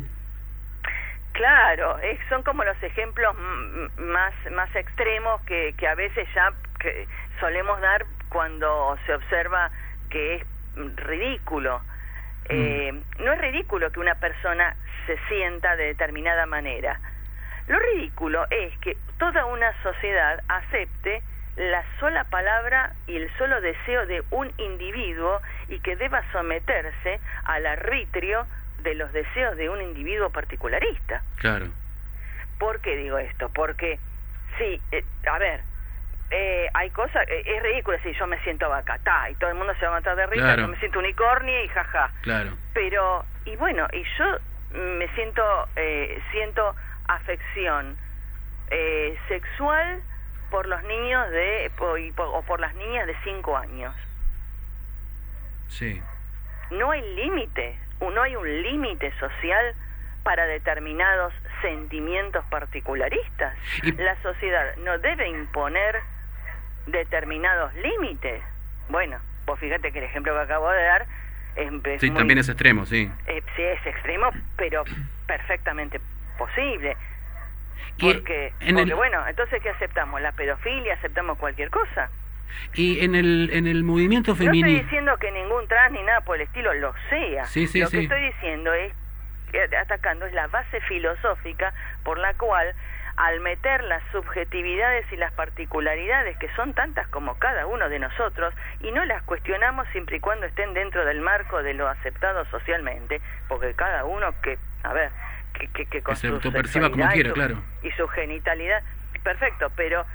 Claro, es, son como los ejemplos más más extremos que, que a veces ya que solemos dar cuando se observa que es ridículo. Mm. Eh, no es ridículo que una persona se sienta de determinada manera. Lo ridículo es que toda una sociedad acepte la sola palabra y el solo deseo de un individuo y que deba someterse al arbitrio de los deseos de un individuo particularista. Claro. ¿Por qué digo esto? Porque, sí, eh, a ver, eh, hay cosas, eh, es ridículo si yo me siento vaca, ta, y todo el mundo se va a matar de risa, claro. Yo me siento unicornio y jaja. Claro. Pero, y bueno, y yo me siento, eh, siento afección eh, sexual por los niños de, por, o por las niñas de cinco años. Sí. No hay límite. No hay un límite social para determinados sentimientos particularistas. Y... La sociedad no debe imponer determinados límites. Bueno, vos fíjate que el ejemplo que acabo de dar es, es sí, muy, también es extremo, sí. Eh, sí, es extremo, pero perfectamente posible. Porque, porque el... bueno, entonces ¿qué aceptamos? ¿La pedofilia? ¿Aceptamos cualquier cosa? Y en el en el movimiento feminista... No estoy diciendo que ningún trans ni nada por el estilo lo sea. Sí, sí, lo sí. que estoy diciendo es, atacando, es la base filosófica por la cual, al meter las subjetividades y las particularidades, que son tantas como cada uno de nosotros, y no las cuestionamos siempre y cuando estén dentro del marco de lo aceptado socialmente, porque cada uno que, a ver, que, que, que con que se su autoperciba como quiera, claro. Y su genitalidad, perfecto, pero...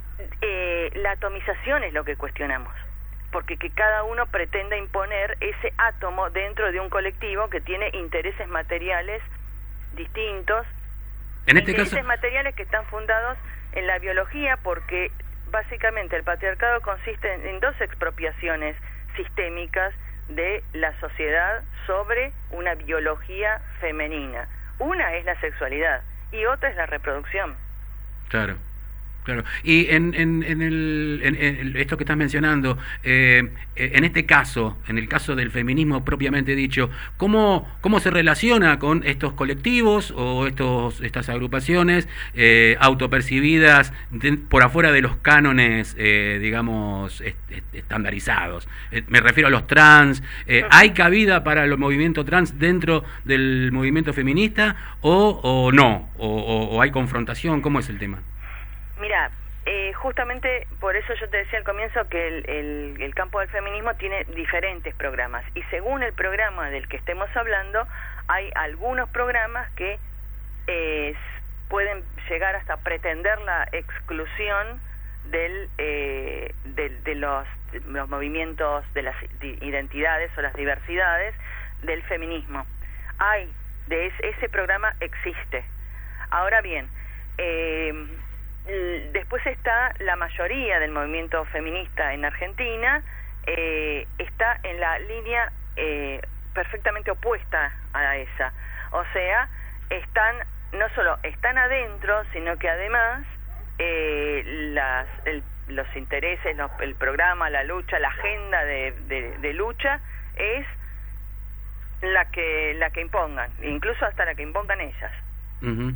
Eh, la atomización es lo que cuestionamos, porque que cada uno pretenda imponer ese átomo dentro de un colectivo que tiene intereses materiales distintos, en este intereses caso... materiales que están fundados en la biología, porque básicamente el patriarcado consiste en, en dos expropiaciones sistémicas de la sociedad sobre una biología femenina. Una es la sexualidad y otra es la reproducción. Claro. Claro, y en, en, en, el, en, en esto que estás mencionando, eh, en este caso, en el caso del feminismo propiamente dicho, ¿cómo, cómo se relaciona con estos colectivos o estos estas agrupaciones eh, autopercibidas de, por afuera de los cánones, eh, digamos, est, est, estandarizados? Eh, me refiero a los trans. Eh, ¿Hay cabida para el movimiento trans dentro del movimiento feminista o, o no? O, o, ¿O hay confrontación? ¿Cómo es el tema? Mira, eh, justamente por eso yo te decía al comienzo que el, el, el campo del feminismo tiene diferentes programas, y según el programa del que estemos hablando, hay algunos programas que eh, pueden llegar hasta pretender la exclusión del, eh, de, de los, de los movimientos, de las identidades o las diversidades del feminismo. Hay, de ese, ese programa existe. Ahora bien, Eh, después está la mayoría del movimiento feminista en Argentina, eh, está en la línea eh, perfectamente opuesta a esa. O sea, están, no solo están adentro, sino que además eh, las, el, los intereses, los, el programa, la lucha, la agenda de, de, de lucha es la que la que impongan, incluso hasta la que impongan ellas. Uh-huh.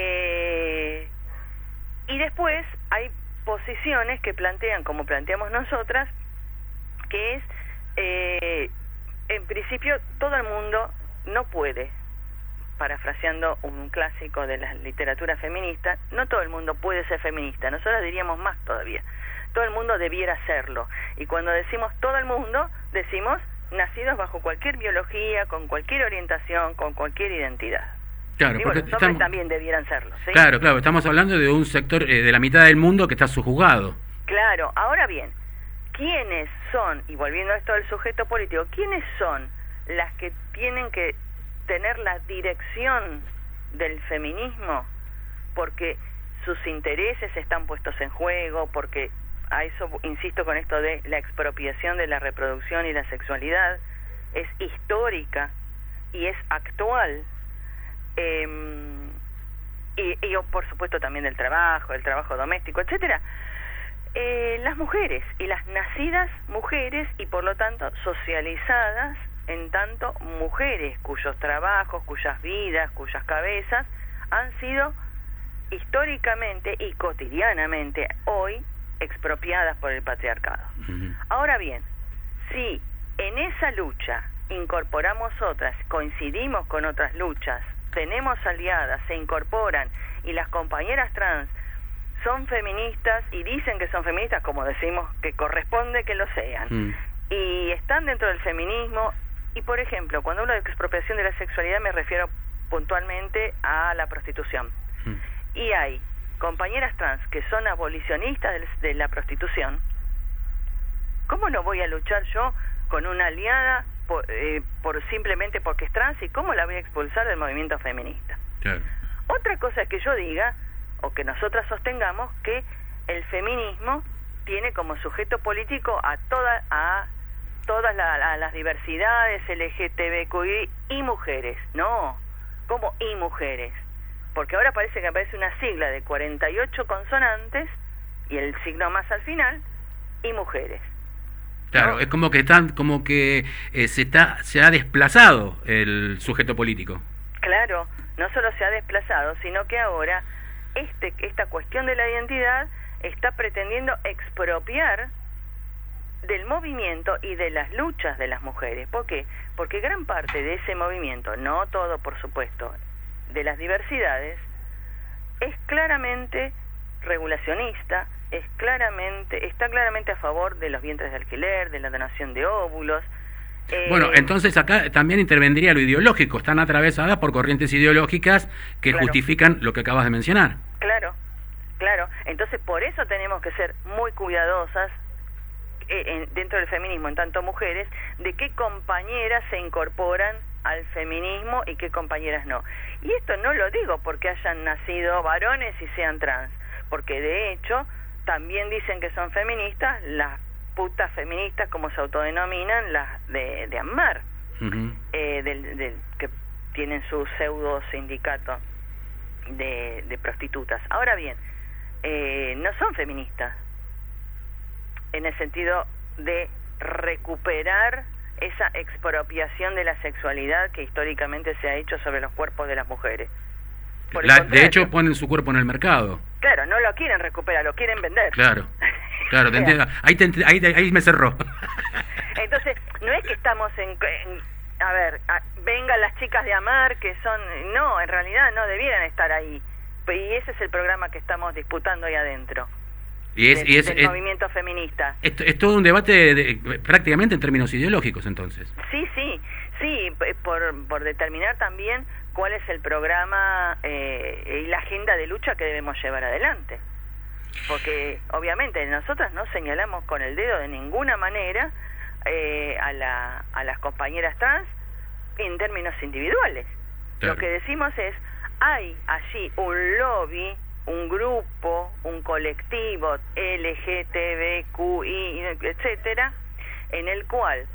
Eh, y después hay posiciones que plantean, como planteamos nosotras, que es, eh, en principio, todo el mundo no puede, parafraseando un clásico de la literatura feminista, no todo el mundo puede ser feminista, nosotros diríamos más todavía, todo el mundo debiera serlo. Y cuando decimos todo el mundo, decimos nacidos bajo cualquier biología, con cualquier orientación, con cualquier identidad. Claro, y porque bueno, los hombres estamos... también debieran serlo, ¿sí? Claro, claro, estamos hablando de un sector eh, de la mitad del mundo que está sujuzgado. Claro, ahora bien, ¿quiénes son, y volviendo a esto del sujeto político, quiénes son las que tienen que tener la dirección del feminismo? Porque sus intereses están puestos en juego, porque a eso insisto con esto de la expropiación de la reproducción y la sexualidad, es histórica y es actual. Eh, y, y por supuesto también del trabajo, el trabajo doméstico, etcétera. Eh, las mujeres y las nacidas mujeres y por lo tanto socializadas en tanto mujeres cuyos trabajos, cuyas vidas, cuyas cabezas han sido históricamente y cotidianamente hoy expropiadas por el patriarcado. Uh-huh. Ahora bien, si en esa lucha incorporamos otras, coincidimos con otras luchas, tenemos aliadas, se incorporan y las compañeras trans son feministas y dicen que son feministas, como decimos que corresponde que lo sean, mm. y están dentro del feminismo, y por ejemplo, cuando hablo de expropiación de la sexualidad me refiero puntualmente a la prostitución. Mm. Y hay compañeras trans que son abolicionistas de, de la prostitución. ¿Cómo no voy a luchar yo con una aliada por, eh, por simplemente porque es trans, y cómo la voy a expulsar del movimiento feminista? Claro. Otra cosa es que yo diga, o que nosotras sostengamos, que el feminismo tiene como sujeto político a toda, a todas la, a las diversidades L G T B Q I y mujeres. No, ¿cómo y mujeres? Porque ahora parece que aparece una sigla de cuarenta y ocho consonantes y el signo más al final, y mujeres. Claro, ¿no? Es como que están, como que eh, se está, se ha desplazado el sujeto político. Claro, no solo se ha desplazado, sino que ahora este, esta cuestión de la identidad está pretendiendo expropiar del movimiento y de las luchas de las mujeres. ¿Por qué? Porque gran parte de ese movimiento, no todo por supuesto, de las diversidades, es claramente regulacionista, es claramente, está claramente a favor de los vientres de alquiler, de la donación de óvulos. Eh, bueno, entonces acá también intervendría lo ideológico, están atravesadas por corrientes ideológicas que claro. justifican lo que acabas de mencionar. Claro, claro, entonces por eso tenemos que ser muy cuidadosas eh, en, dentro del feminismo, en tanto mujeres, de qué compañeras se incorporan al feminismo y qué compañeras no. Y esto no lo digo porque hayan nacido varones y sean trans, porque de hecho también dicen que son feministas las putas feministas, como se autodenominan, las de, de AMMAR, uh-huh. eh, del, del, que tienen su pseudo sindicato de, de prostitutas. Ahora bien, eh, no son feministas en el sentido de recuperar esa expropiación de la sexualidad que históricamente se ha hecho sobre los cuerpos de las mujeres. La, de hecho ponen su cuerpo en el mercado. Claro, no lo quieren recuperar, lo quieren vender. Claro, claro, te entiendo. Ahí, te, ahí, ahí me cerró. Entonces, no es que estamos en... en a ver, a, vengan las chicas de AMMAR que son... No, en realidad no debieran estar ahí. Y ese es el programa que estamos disputando ahí adentro. Y es, del, y es, del es, movimiento feminista. Es, es todo un debate de, de, prácticamente en términos ideológicos, entonces. Sí, sí, sí, por, por determinar también cuál es el programa eh, y la agenda de lucha que debemos llevar adelante. Porque obviamente nosotras no señalamos con el dedo de ninguna manera eh, a, la, a las compañeras trans en términos individuales. Claro. Lo que decimos es, hay allí un lobby un grupo, un colectivo L G T B Q I, etcétera, en el cual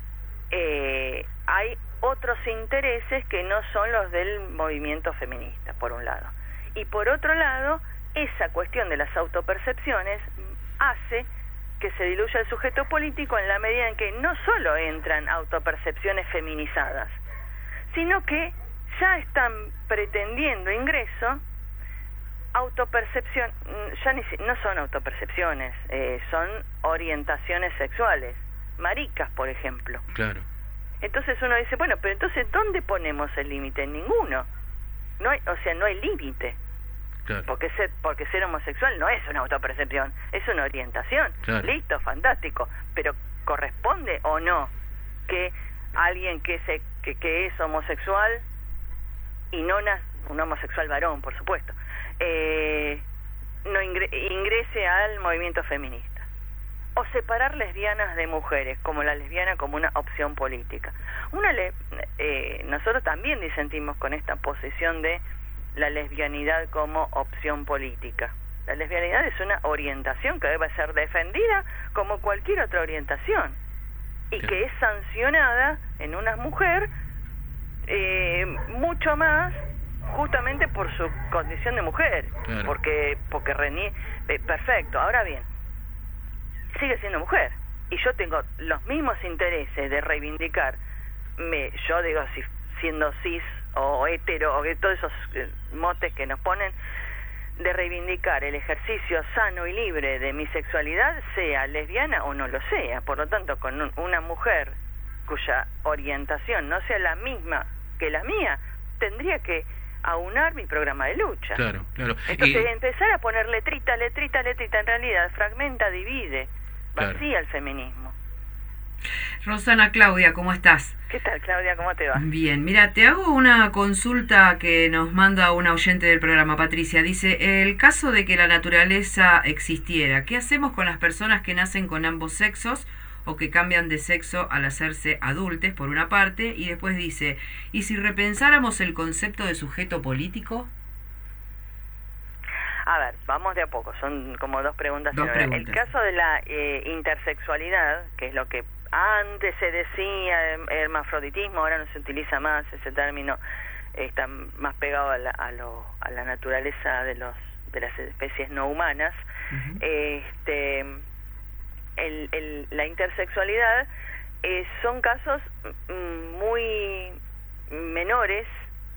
eh, hay otros intereses que no son los del movimiento feminista, por un lado. Y por otro lado, esa cuestión de las autopercepciones hace que se diluya el sujeto político en la medida en que no solo entran autopercepciones feminizadas, sino que ya están pretendiendo ingreso autopercepción, ya ni, no son autopercepciones, eh, son orientaciones sexuales, maricas, por ejemplo. Claro. Entonces uno dice, bueno, pero entonces ¿dónde ponemos el límite? Ninguno. No hay, o sea, no hay límite. Claro. Porque ser, porque ser homosexual no es una autopercepción, es una orientación. Claro. Listo, fantástico. Pero ¿corresponde o no que alguien que se que, que es homosexual y no nace, un homosexual varón, por supuesto, eh, no ingre, ingrese al movimiento feminista? O separar lesbianas de mujeres, como la lesbiana como una opción política. Una le, eh, nosotros también disentimos con esta posición de la lesbianidad como opción política. La lesbianidad es una orientación que debe ser defendida como cualquier otra orientación y que es sancionada en una mujer eh, mucho más justamente por su condición de mujer. Claro. porque porque renie eh, perfecto. Ahora bien, sigue siendo mujer y yo tengo los mismos intereses de reivindicar, me, yo digo, si siendo cis o hetero o que todos esos eh, motes que nos ponen, de reivindicar el ejercicio sano y libre de mi sexualidad, sea lesbiana o no lo sea. Por lo tanto, con un, una mujer cuya orientación no sea la misma que la mía, tendría que aunar mi programa de lucha. Claro, claro. Entonces, y... empezar a poner letrita, letrita, letrita, en realidad fragmenta, divide, vacía claro. el feminismo. Rosana Claudia, ¿cómo estás? ¿Qué tal, Claudia? ¿Cómo te va? Bien, mira, te hago una consulta que nos manda una oyente del programa, Patricia. Dice, el caso de que la naturaleza existiera, ¿qué hacemos con las personas que nacen con ambos sexos o que cambian de sexo al hacerse adultos, por una parte? Y después dice, ¿y si repensáramos el concepto de sujeto político? A ver, vamos de a poco, son como dos preguntas. Dos preguntas. El caso de la eh, intersexualidad, que es lo que antes se decía, hermafroditismo, ahora no se utiliza más ese término, está más pegado a la, a lo, a la naturaleza de los de las especies no humanas. Uh-huh. Este, el, el, la intersexualidad eh, son casos muy menores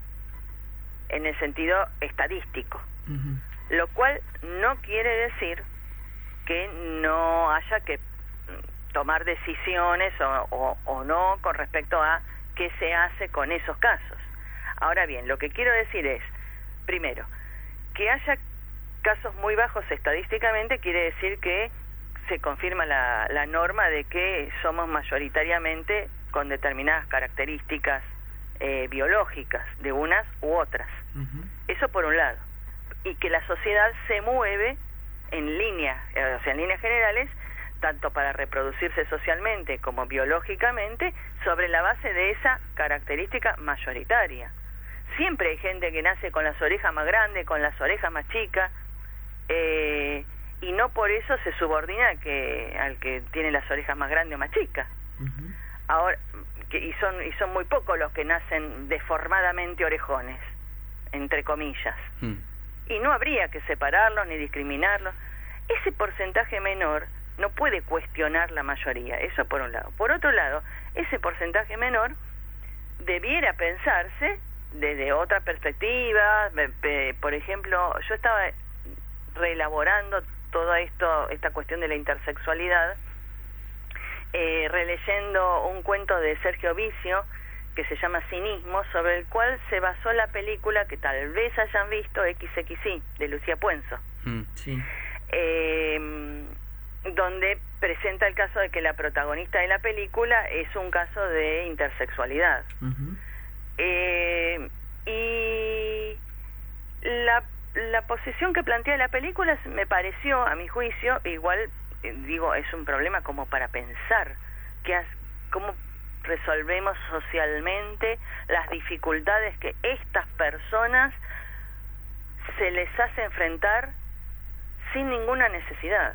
en el sentido estadístico. Uh-huh. Lo cual no quiere decir que no haya que tomar decisiones o, o, o no con respecto a qué se hace con esos casos. Ahora bien, lo que quiero decir es, primero, que haya casos muy bajos estadísticamente quiere decir que se confirma la, la norma de que somos mayoritariamente con determinadas características eh, biológicas de unas u otras. Uh-huh. Eso por un lado. Y que la sociedad se mueve en línea, eh, o sea, en líneas generales, tanto para reproducirse socialmente como biológicamente, sobre la base de esa característica mayoritaria. Siempre hay gente que nace con las orejas más grandes, con las orejas más chicas, eh, y no por eso se subordina que, al que tiene las orejas más grandes o más chicas. Uh-huh. Ahora, que, y son y son muy pocos los que nacen deformadamente orejones, entre comillas. Uh-huh. Y no habría que separarlos ni discriminarlos. Ese porcentaje menor no puede cuestionar la mayoría, eso por un lado. Por otro lado, ese porcentaje menor debiera pensarse desde otra perspectiva. Por ejemplo, yo estaba reelaborando toda esto, esta cuestión de la intersexualidad, eh, releyendo un cuento de Sergio Vicio, que se llama Cinismo, sobre el cual se basó la película que tal vez hayan visto, equis equis i, de Lucía Puenzo. Mm, sí. Eh, donde presenta el caso de que la protagonista de la película es un caso de intersexualidad. Uh-huh. Eh, y la, la posición que plantea la película me pareció, a mi juicio, igual, eh, digo, es un problema como para pensar, que cómo resolvemos socialmente las dificultades que estas personas se les hace enfrentar sin ninguna necesidad.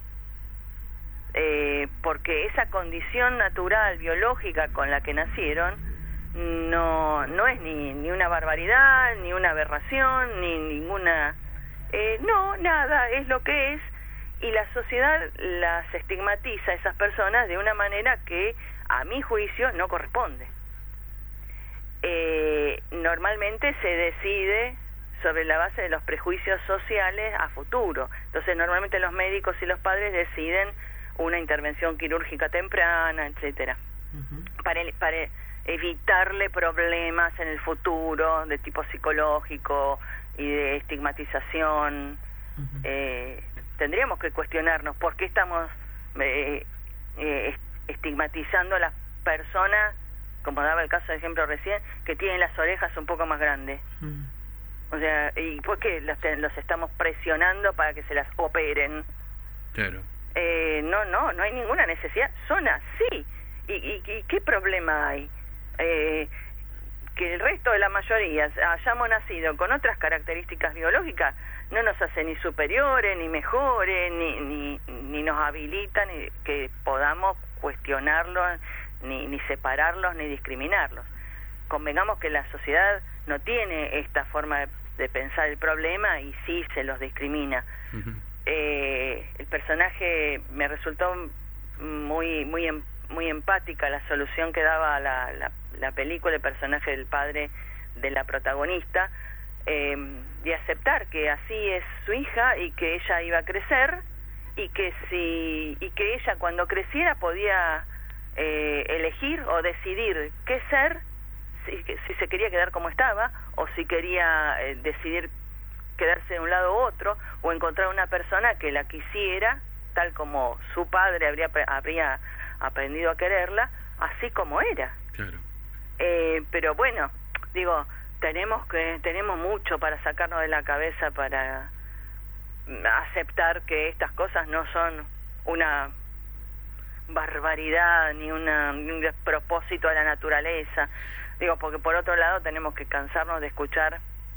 Eh, porque esa condición natural, biológica con la que nacieron, no no es ni, ni una barbaridad, ni una aberración, ni ninguna... Eh, no, nada, es lo que es, y la sociedad las estigmatiza a esas personas de una manera que, a mi juicio, no corresponde. Eh, normalmente se decide sobre la base de los prejuicios sociales a futuro. Entonces, normalmente los médicos y los padres deciden una intervención quirúrgica temprana, etcétera, uh-huh. para, para evitarle problemas en el futuro de tipo psicológico y de estigmatización. Uh-huh. Eh, tendríamos que cuestionarnos por qué estamos eh, eh, estigmatizando a las personas, como daba el caso de ejemplo recién, que tienen las orejas un poco más grandes. Uh-huh. O sea, ¿y por qué los, los estamos presionando para que se las operen? Claro. Eh, no, no, no hay ninguna necesidad, son así. ¿Y, y, y qué problema hay? Eh, que el resto de la mayoría hayamos nacido con otras características biológicas no nos hace ni superiores, ni mejores, ni, ni, ni nos habilita ni que podamos cuestionarlos, ni, ni separarlos, ni discriminarlos. Convengamos que la sociedad no tiene esta forma de, de pensar el problema y sí se los discrimina. Uh-huh. Eh, el personaje me resultó muy muy muy empática la solución que daba la, la, la película, el personaje del padre de la protagonista, eh, de aceptar que así es su hija y que ella iba a crecer y que si y que ella cuando creciera podía eh, elegir o decidir qué ser, si, si se quería quedar como estaba o si quería eh, decidir quedarse de un lado u otro, o encontrar una persona que la quisiera tal como su padre habría habría aprendido a quererla, así como era. Claro. Eh, pero bueno, digo, tenemos que tenemos mucho para sacarnos de la cabeza para aceptar que estas cosas no son una barbaridad ni, una, ni un despropósito a la naturaleza. Digo, porque por otro lado tenemos que cansarnos de escuchar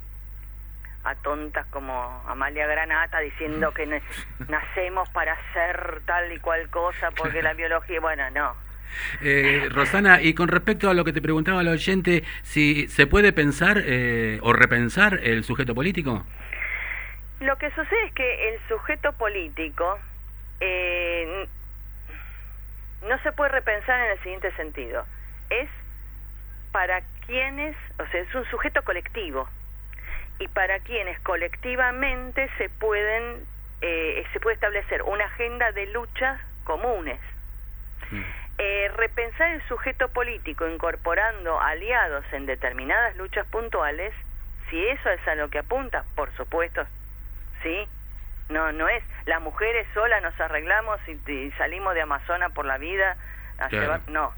a tontas como Amalia Granata diciendo que ne- nacemos para hacer tal y cual cosa porque la biología, bueno, no. Eh, Rosana, y con respecto a lo que te preguntaba el oyente, si se puede pensar eh, o repensar el sujeto político. Lo que sucede es que el sujeto político eh, no se puede repensar en el siguiente sentido. Es para quienes, o sea, es un sujeto colectivo. Y para quienes colectivamente se pueden eh, se puede establecer una agenda de luchas comunes. Mm. Eh, repensar el sujeto político incorporando aliados en determinadas luchas puntuales, si eso es a lo que apunta, por supuesto, sí, no no es las mujeres solas nos arreglamos y, y salimos de Amazonas por la vida a claro. llevar, no.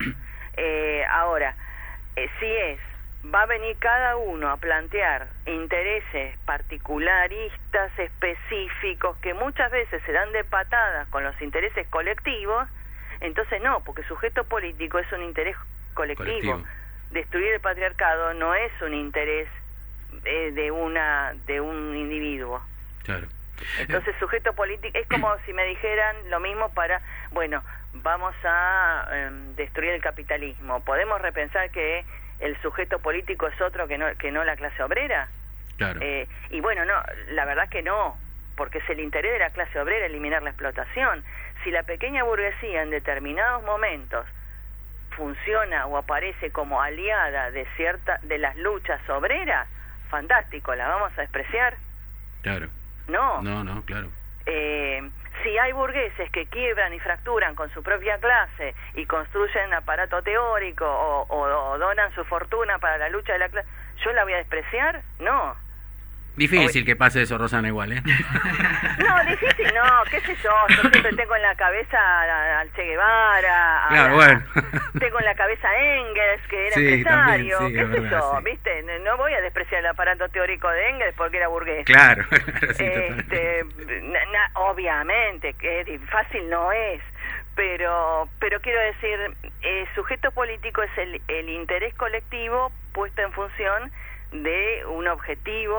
Eh, ahora, eh, si es va a venir cada uno a plantear intereses particularistas, específicos, que muchas veces se dan de patadas con los intereses colectivos, entonces no, porque sujeto político es un interés colectivo. colectivo. Destruir el patriarcado no es un interés eh, de una de un individuo. Claro. Entonces sujeto político es como si me dijeran lo mismo para, bueno, vamos a eh, destruir el capitalismo. ¿Podemos repensar que el sujeto político es otro que no que no la clase obrera? Claro. Eh, y bueno, no, la verdad es que no, porque es el interés de la clase obrera eliminar la explotación. Si la pequeña burguesía en determinados momentos funciona o aparece como aliada de cierta de las luchas obreras, fantástico, ¿la vamos a despreciar? Claro. No. No, no, claro. Eh, si hay burgueses que quiebran y fracturan con su propia clase y construyen aparato teórico o, o, o donan su fortuna para la lucha de la clase, ¿yo la voy a despreciar? No. Difícil que pase eso, Rosana, igual, ¿eh? No, difícil no, qué sé yo, yo siempre tengo en la cabeza al Che Guevara, a claro, la, bueno. tengo en la cabeza a Engels, que era sí, empresario, también, sí, qué sé verdad, yo, sí. ¿viste? No voy a despreciar el aparato teórico de Engels porque era burgués. Claro, claro, sí, este, na, na, obviamente, que fácil no es, pero pero quiero decir, el sujeto político es el, el interés colectivo puesto en función de un objetivo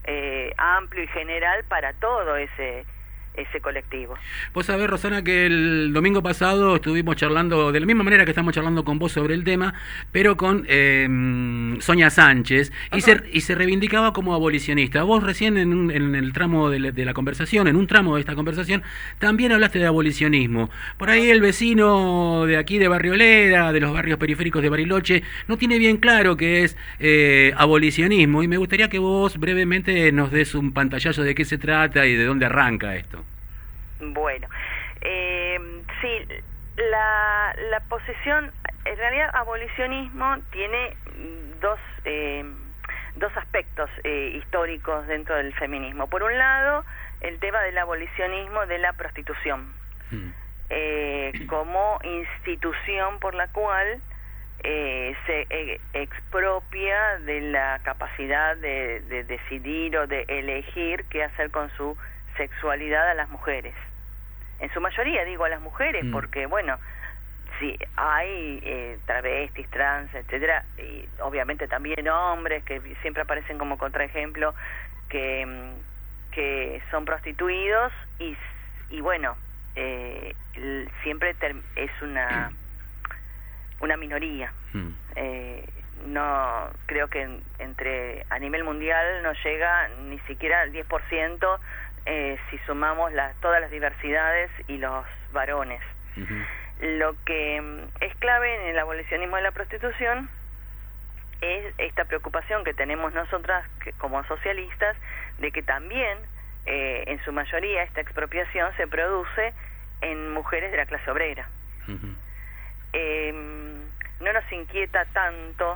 eh, amplio y general para todo ese ese colectivo. Vos sabés, Rosana, que el domingo pasado estuvimos charlando de la misma manera que estamos charlando con vos sobre el tema, pero con eh, Sonia Sánchez, y se, y se reivindicaba como abolicionista. Vos recién en, un, en el tramo de la, de la conversación, en un tramo de esta conversación, también hablaste de abolicionismo. Por ahí el vecino de aquí de Barrioleda, de los barrios periféricos de Bariloche, no tiene bien claro qué es eh, abolicionismo, y me gustaría que vos brevemente nos des un pantallazo de qué se trata y de dónde arranca esto. Bueno, eh, sí, la, la posición, en realidad abolicionismo tiene dos, eh, dos aspectos eh, históricos dentro del feminismo. Por un lado, el tema del abolicionismo de la prostitución, mm. eh, como institución por la cual eh, se eh, expropia de la capacidad de, de decidir o de elegir qué hacer con su sexualidad a las mujeres. En su mayoría digo a las mujeres, mm. porque bueno, sí, hay eh, travestis, trans, etcétera, y obviamente también hombres que siempre aparecen como contraejemplo, que, que son prostituidos, y, y bueno, eh, siempre es una, una minoría. Mm. Eh, no creo que en, entre a nivel mundial no llega ni siquiera al diez por ciento eh, si sumamos las, todas las diversidades y los varones. Uh-huh. Lo que es clave en el abolicionismo de la prostitución es esta preocupación que tenemos nosotras que, como socialistas, de que también eh, en su mayoría esta expropiación se produce en mujeres de la clase obrera. Uh-huh. eh, no nos inquieta tanto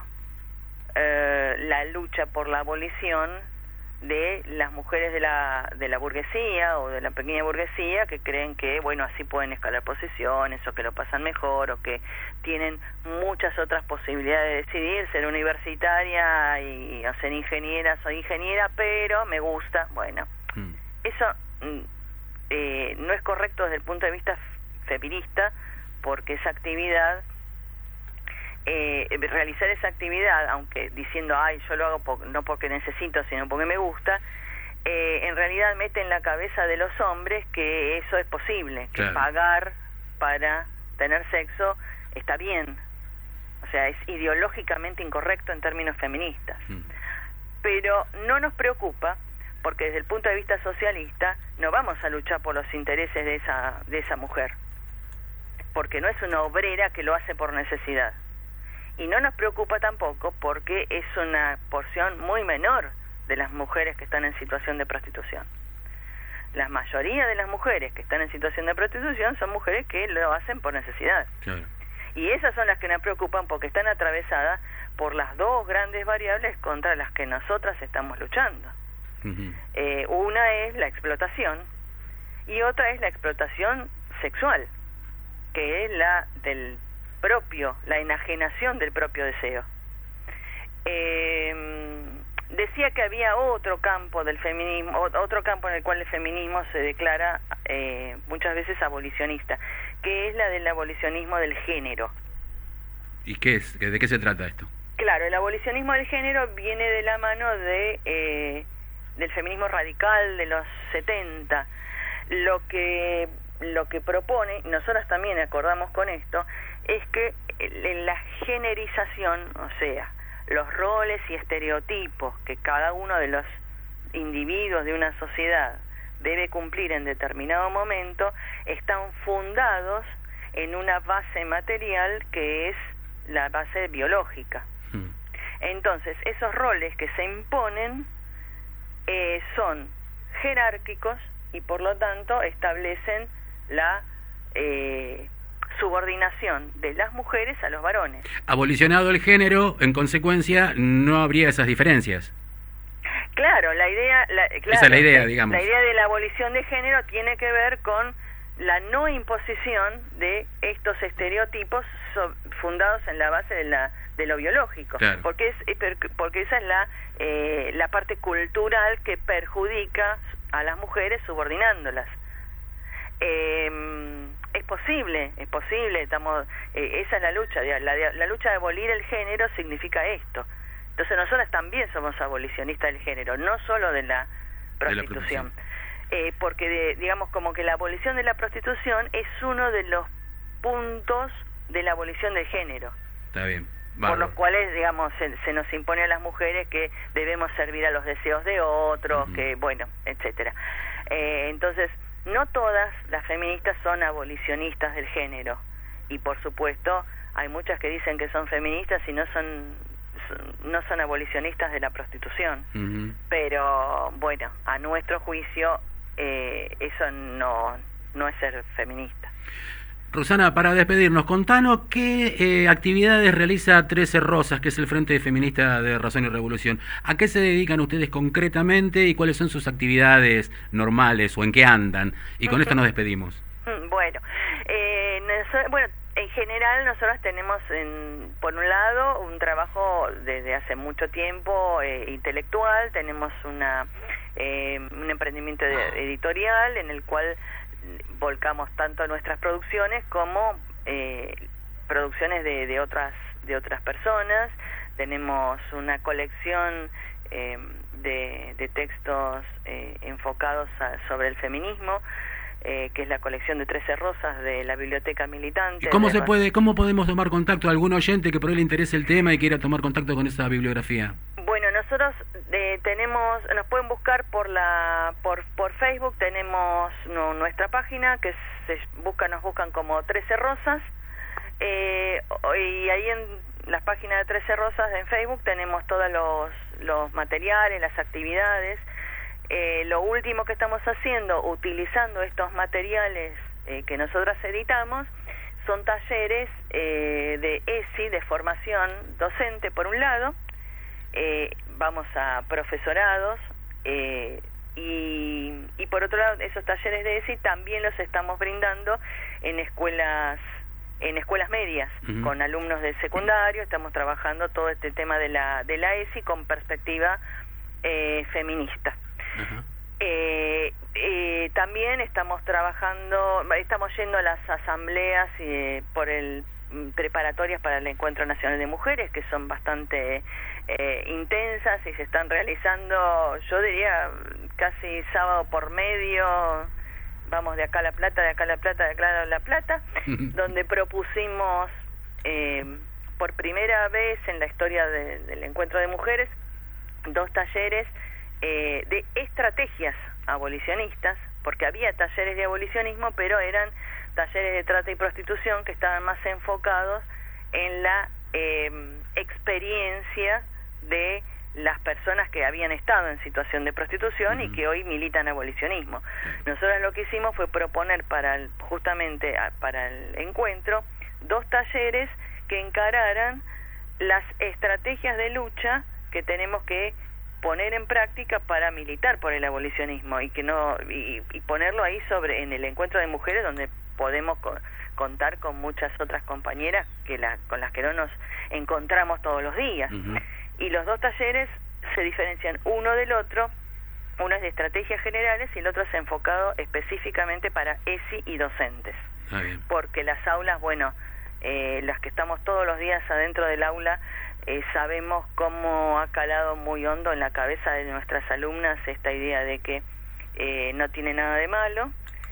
eh, la lucha por la abolición de las mujeres de la de la burguesía o de la pequeña burguesía, que creen que bueno, así pueden escalar posiciones o que lo pasan mejor o que tienen muchas otras posibilidades de decidir, ser universitaria y o ser ingeniera, soy ingeniera, pero me gusta. Bueno, mm. eso eh, no es correcto desde el punto de vista feminista, porque esa actividad Eh, realizar esa actividad, aunque diciendo ay yo lo hago por, no porque necesito sino porque me gusta, eh, en realidad mete en la cabeza de los hombres que eso es posible, que claro. pagar para tener sexo está bien, o sea, es ideológicamente incorrecto en términos feministas. Mm. Pero no nos preocupa, porque desde el punto de vista socialista no vamos a luchar por los intereses de esa de esa mujer, porque no es una obrera que lo hace por necesidad. Y no nos preocupa tampoco porque es una porción muy menor de las mujeres que están en situación de prostitución. La mayoría de las mujeres que están en situación de prostitución son mujeres que lo hacen por necesidad. Claro. Y esas son las que nos preocupan porque están atravesadas por las dos grandes variables contra las que nosotras estamos luchando. Uh-huh. Eh, una es la explotación y otra es la explotación sexual, que es la del propio, la enajenación del propio deseo. Eh, decía que había otro campo del feminismo, otro campo en el cual el feminismo se declara eh, muchas veces abolicionista, que es la del abolicionismo del género. ¿Y qué es? ¿De qué se trata esto? Claro, el abolicionismo del género viene de la mano de eh, del feminismo radical de los setenta. Lo que lo que propone, nosotras también acordamos con esto, es que en la generización, o sea, los roles y estereotipos que cada uno de los individuos de una sociedad debe cumplir en determinado momento, están fundados en una base material que es la base biológica. Hmm. Entonces, esos roles que se imponen eh, son jerárquicos y por lo tanto establecen la eh, subordinación de las mujeres a los varones. Abolicionado el género, en consecuencia, no habría esas diferencias. Claro, la idea, la, claro, esa es la idea, digamos. La idea de la abolición de género tiene que ver con la no imposición de estos estereotipos so, fundados en la base de la de lo biológico, claro. porque es porque esa es la eh, la parte cultural que perjudica a las mujeres subordinándolas. Eh, es posible, es posible, estamos, eh, esa es la lucha, la, la, la lucha de abolir el género significa esto, Entonces nosotras también somos abolicionistas del género, no solo de la prostitución. Eh, porque de, digamos como que la abolición de la prostitución es uno de los puntos de la abolición del género. Está bien. Por los cuales, digamos, se, se nos impone a las mujeres que debemos servir a los deseos de otros, uh-huh. que, bueno, etcétera. Eh, entonces, no todas las feministas son abolicionistas del género. Y, por supuesto, hay muchas que dicen que son feministas y no son, son no son abolicionistas de la prostitución. Uh-huh. Pero, bueno, a nuestro juicio, eh, eso no, no es ser feminista. Rosana, para despedirnos, contanos qué eh, actividades realiza trece Rosas, que es el Frente Feminista de Razón y Revolución. ¿A qué se dedican ustedes concretamente y cuáles son sus actividades normales o en qué andan? Y con esto nos despedimos. Bueno, eh, nosotros, bueno, en general nosotros tenemos, en, por un lado, un trabajo desde hace mucho tiempo eh, intelectual, tenemos una eh, un emprendimiento de, editorial en el cual volcamos tanto nuestras producciones como eh, producciones de, de otras de otras personas. Tenemos una colección eh, de, de textos eh, enfocados a, sobre el feminismo, eh, que es la colección de trece Rosas de la Biblioteca Militante. ¿Y cómo se puede, cómo podemos tomar contacto? ¿Algún oyente que por él le interese el tema y quiera tomar contacto con esa bibliografía? Bueno, nosotros eh, tenemos, nos pueden buscar por la por por Facebook, tenemos no, nuestra página que se busca, nos buscan como trece Rosas, eh, y ahí en las páginas de trece Rosas en Facebook tenemos todos los, los materiales, las actividades. Eh, lo último que estamos haciendo, utilizando estos materiales eh, que nosotras editamos, son talleres eh, de E S I, de formación docente por un lado. Eh, vamos a profesorados eh, y, y por otro lado esos talleres de E S I también los estamos brindando en escuelas en escuelas medias, uh-huh. con alumnos de secundario. Estamos trabajando todo este tema de la de la E S I con perspectiva eh, feminista. Uh-huh. eh, eh, también estamos trabajando, estamos yendo a las asambleas eh, por el preparatorias para el Encuentro Nacional de Mujeres, que son bastante eh, intensas y se están realizando, yo diría, casi sábado por medio. Vamos de acá a La Plata, de acá a La Plata, de acá a La Plata, donde propusimos eh, por primera vez en la historia de, del Encuentro de Mujeres dos talleres eh, de estrategias abolicionistas, porque había talleres de abolicionismo, pero eran talleres de trata y prostitución que estaban más enfocados en la eh, experiencia de las personas que habían estado en situación de prostitución uh-huh. y que hoy militan abolicionismo. Nosotros lo que hicimos fue proponer para el, justamente a, para el encuentro dos talleres que encararan las estrategias de lucha que tenemos que poner en práctica para militar por el abolicionismo y que no y, y ponerlo ahí sobre en el encuentro de mujeres, donde podemos co- contar con muchas otras compañeras que la, con las que no nos encontramos todos los días. Uh-huh. Y los dos talleres se diferencian uno del otro. Uno es de estrategias generales y el otro es enfocado específicamente para E S I y docentes. Ah, bien. Porque las aulas, bueno, eh, las que estamos todos los días adentro del aula, eh, sabemos cómo ha calado muy hondo en la cabeza de nuestras alumnas esta idea de que eh, no tiene nada de malo,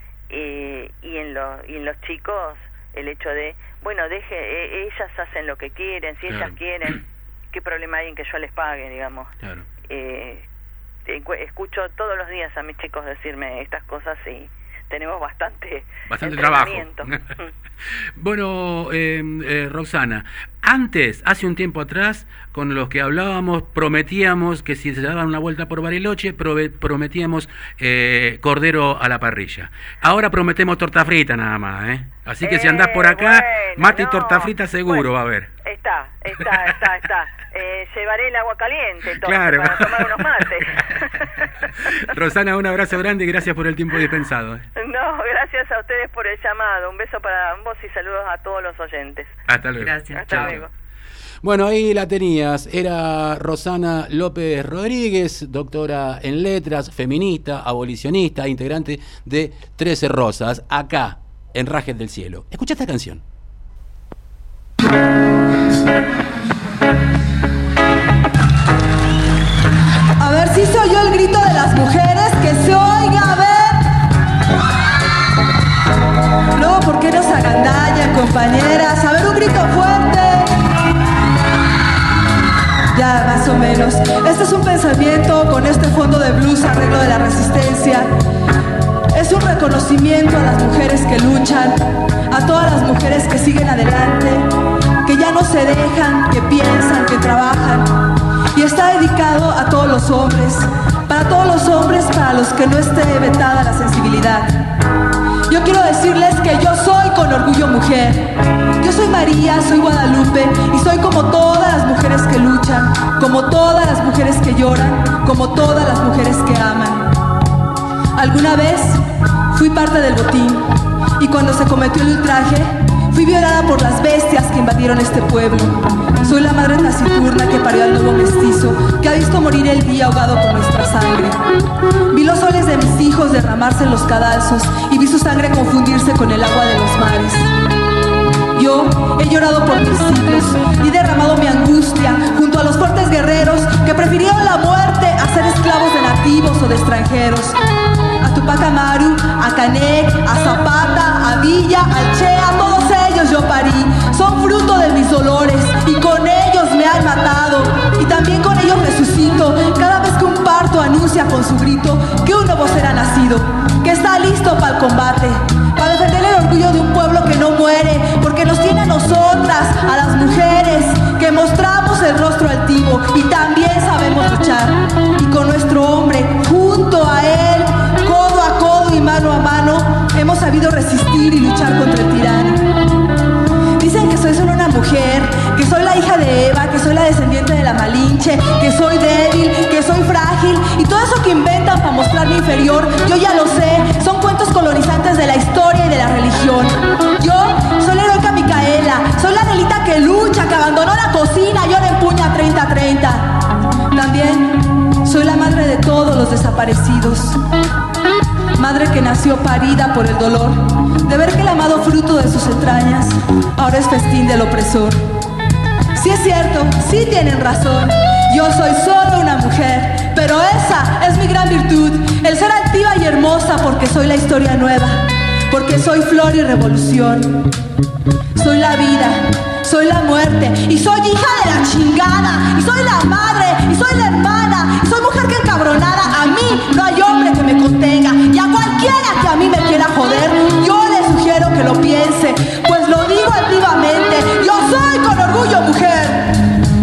eh, y en los y en los chicos el hecho de, bueno, deje, eh, ellas hacen lo que quieren, si claro. ellas quieren, ¿qué problema hay en que yo les pague, digamos? Claro. Eh, escucho todos los días a mis chicos decirme estas cosas y tenemos bastante, bastante trabajo. Bueno, eh, eh, Roxana, antes, hace un tiempo atrás, con los que hablábamos, prometíamos que si se daban una vuelta por Bariloche, prove- prometíamos eh, cordero a la parrilla. Ahora prometemos torta frita nada más, ¿eh? Así que eh, si andás por acá, bueno, mate no. y torta frita seguro bueno, va a haber. Está, está, está, está. Eh, llevaré el agua caliente entonces, claro. para tomar unos mates. Rosana, un abrazo grande y gracias por el tiempo dispensado. No, gracias a ustedes por el llamado. Un beso para ambos y saludos a todos los oyentes. Hasta luego. Gracias. Hasta Chao. luego. Bueno, ahí la tenías. Era Rosana López Rodríguez, doctora en letras, feminista, abolicionista, integrante de trece Rosas, acá en Rajes del Cielo. Escucha esta canción. las mujeres, que se oiga, a ver. Luego, ¿por qué nos agandallan, compañeras? A ver, un grito fuerte. Ya, más o menos. Este es un pensamiento con este fondo de blues, arreglo de la resistencia. Es un reconocimiento a las mujeres que luchan, a todas las mujeres que siguen adelante, que ya no se dejan, que piensan, que trabajan. Y está dedicado a todos los hombres, para todos los hombres para los que no esté vetada la sensibilidad. Yo quiero decirles que yo soy con orgullo mujer. Yo soy María, soy Guadalupe y soy como todas las mujeres que luchan, como todas las mujeres que lloran, como todas las mujeres que aman. Alguna vez fui parte del botín y cuando se cometió el ultraje fui violada por las bestias que invadieron este pueblo. Soy la madre taciturna que parió al nuevo mestizo, que ha visto morir el día ahogado con nuestra sangre. Vi los soles de mis hijos derramarse en los cadalzos y vi su sangre confundirse con el agua de los mares. Yo he llorado por mis siglos y he derramado mi angustia junto a los fuertes guerreros que prefirieron la muerte a ser esclavos de nativos o de extranjeros. A Tupac Amaru, a Canek, a Zapata, a Villa, a Che, a todos ellos yo parí. Son fruto de mis dolores y con ellos me han matado. Y también con ellos resucito cada vez que un parto anuncia con su grito que un nuevo ser ha nacido, que está listo para el combate, para defender el orgullo de un pueblo que no muere, porque nos tiene a nosotras, a las mujeres, que mostramos el rostro altivo y también sabemos luchar. Y con nuestro hombre, junto a él, codo a codo y mano a mano, hemos sabido resistir y luchar contra el tirano. Dicen que soy solo una mujer, que soy la hija de Eva, que soy la descendiente de la Malinche, que soy débil, que soy frágil, y todo eso que inventan para mostrarme inferior, yo ya lo sé, son cuentos colonizantes de la historia y de la religión. Yo soy la heroica Micaela, soy la Nelita que lucha, que abandonó la cocina y ahora empuña treinta treinta. También soy la madre de todos los desaparecidos. Madre que nació parida por el dolor de ver que el amado fruto de sus entrañas ahora es festín del opresor. Sí es cierto, sí tienen razón, yo soy solo una mujer, pero esa es mi gran virtud, el ser altiva y hermosa porque soy la historia nueva, porque soy flor y revolución. Soy la vida, soy la muerte y soy hija de la chingada y soy la madre y soy la hermana y soy mujer que encabronada. A mí no hay hombre que me contenga y a cualquiera que a mí me quiera joder yo le sugiero que lo piense, pues lo digo altivamente, yo soy con orgullo mujer.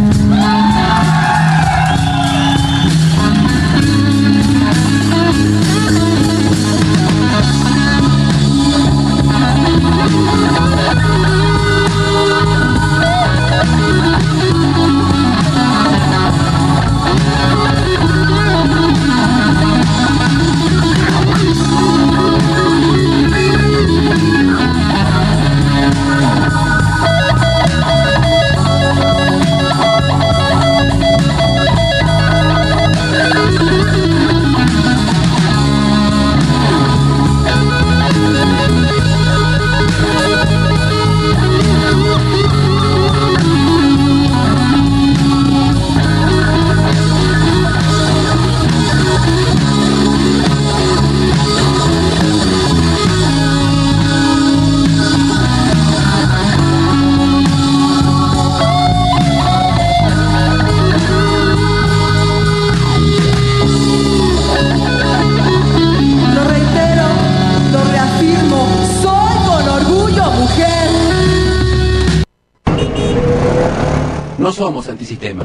No somos antisistema.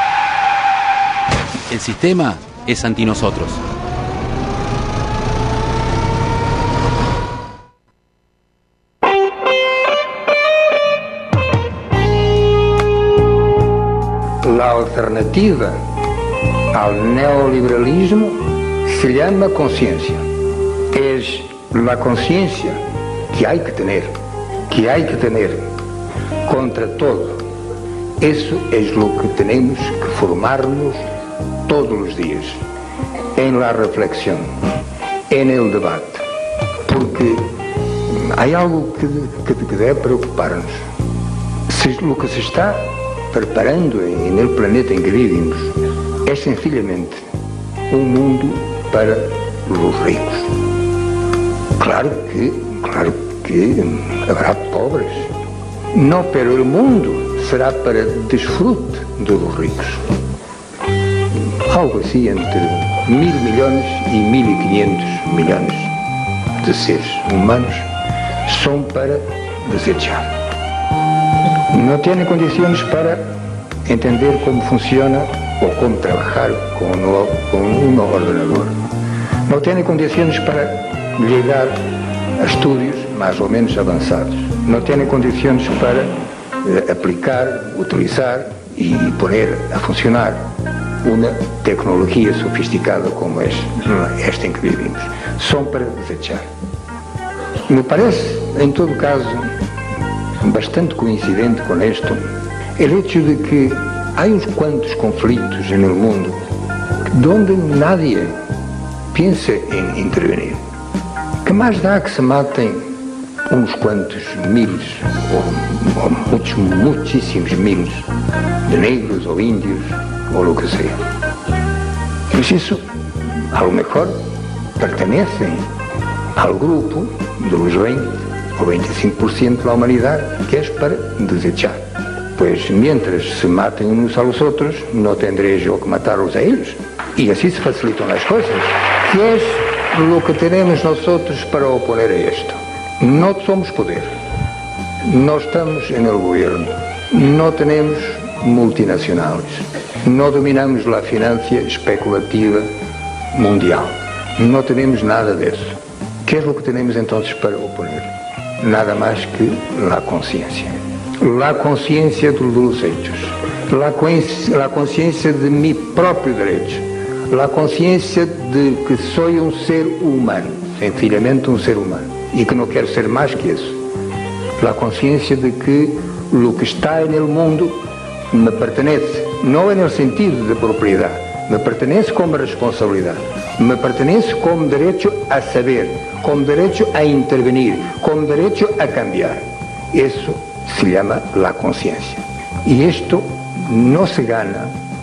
El sistema es anti nosotros. La alternativa al neoliberalismo se llama conciencia. Es la conciencia que hay que tener, que hay que tener contra todo. Eso es lo que tenemos que formarnos todos los días, en la reflexión, en el debate, porque hay algo que, que, que debe preocuparnos. Si lo que se está preparando en el planeta en que vivimos es sencillamente un mundo para los ricos. Claro que, claro que habrá pobres. No, pero el mundo será para disfrute de los ricos. Algo así entre mil millones y mil y quinientos millones de seres humanos son para desechar. No tienen condiciones para entender cómo funciona o cómo trabajar con, con un ordenador. No tienen condiciones para llegar a estudios más o menos avanzados. No tienen condiciones para eh, aplicar, utilizar y poner a funcionar una tecnología sofisticada como es esta en que vivimos. Son para desechar. Me parece, en todo caso, bastante coincidente con esto, el hecho de que hay uns cuantos conflitos en el mundo donde nadie piensa en intervenir. ¿Qué más da que se maten unos cuantos miles o, o muchos, muchísimos miles de negros o indios o lo que sea? Pues eso, a lo mejor, pertenece al grupo de los veinte o veinticinco por ciento de la humanidad que es para desechar. Pues mientras se maten unos a los otros, no tendré yo que matarlos a ellos. Y así se facilitan las cosas. ¿Qué es lo que tenemos nosotros para oponer a esto? No somos poder, no estamos en el gobierno, no tenemos multinacionales, no dominamos la financia especulativa mundial, no tenemos nada de eso. ¿Qué es lo que tenemos entonces para oponer? Nada más que la conciencia. La conciencia de los hechos, la, la conciencia de mi propio derecho, la conciencia de que soy un ser humano, sencillamente un ser humano, y que no quero ser más que eso. La conciencia de que lo que está en el mundo me pertenece, no en el sentido de propiedad, me pertenece como responsabilidad, me pertenece como derecho a saber, como derecho a intervenir, como derecho a cambiar. Eso se llama la conciencia. Y esto no se gana,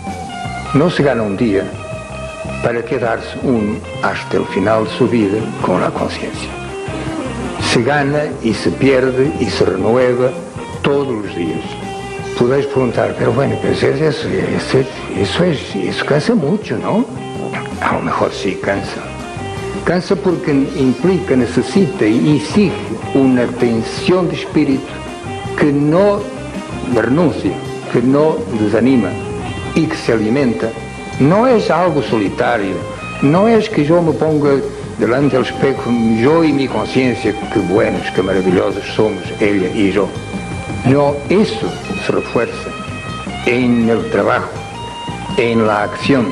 no se gana un día para quedarse uno hasta el final de su vida con la conciencia. Se gana y se pierde y se renueva todos los días. Podéis preguntar, pero bueno, pues eso, eso, eso, eso, es, eso cansa mucho, ¿no? A lo mejor sí cansa. Cansa porque implica, necesita y exige una tensión de espíritu que no renuncia, que no desanima y que se alimenta. No es algo solitario, no es que yo me ponga delante del espejo, yo y mi conciencia, qué buenos, qué maravillosos somos, ella y yo. No, eso se refuerza en el trabajo, en la acción,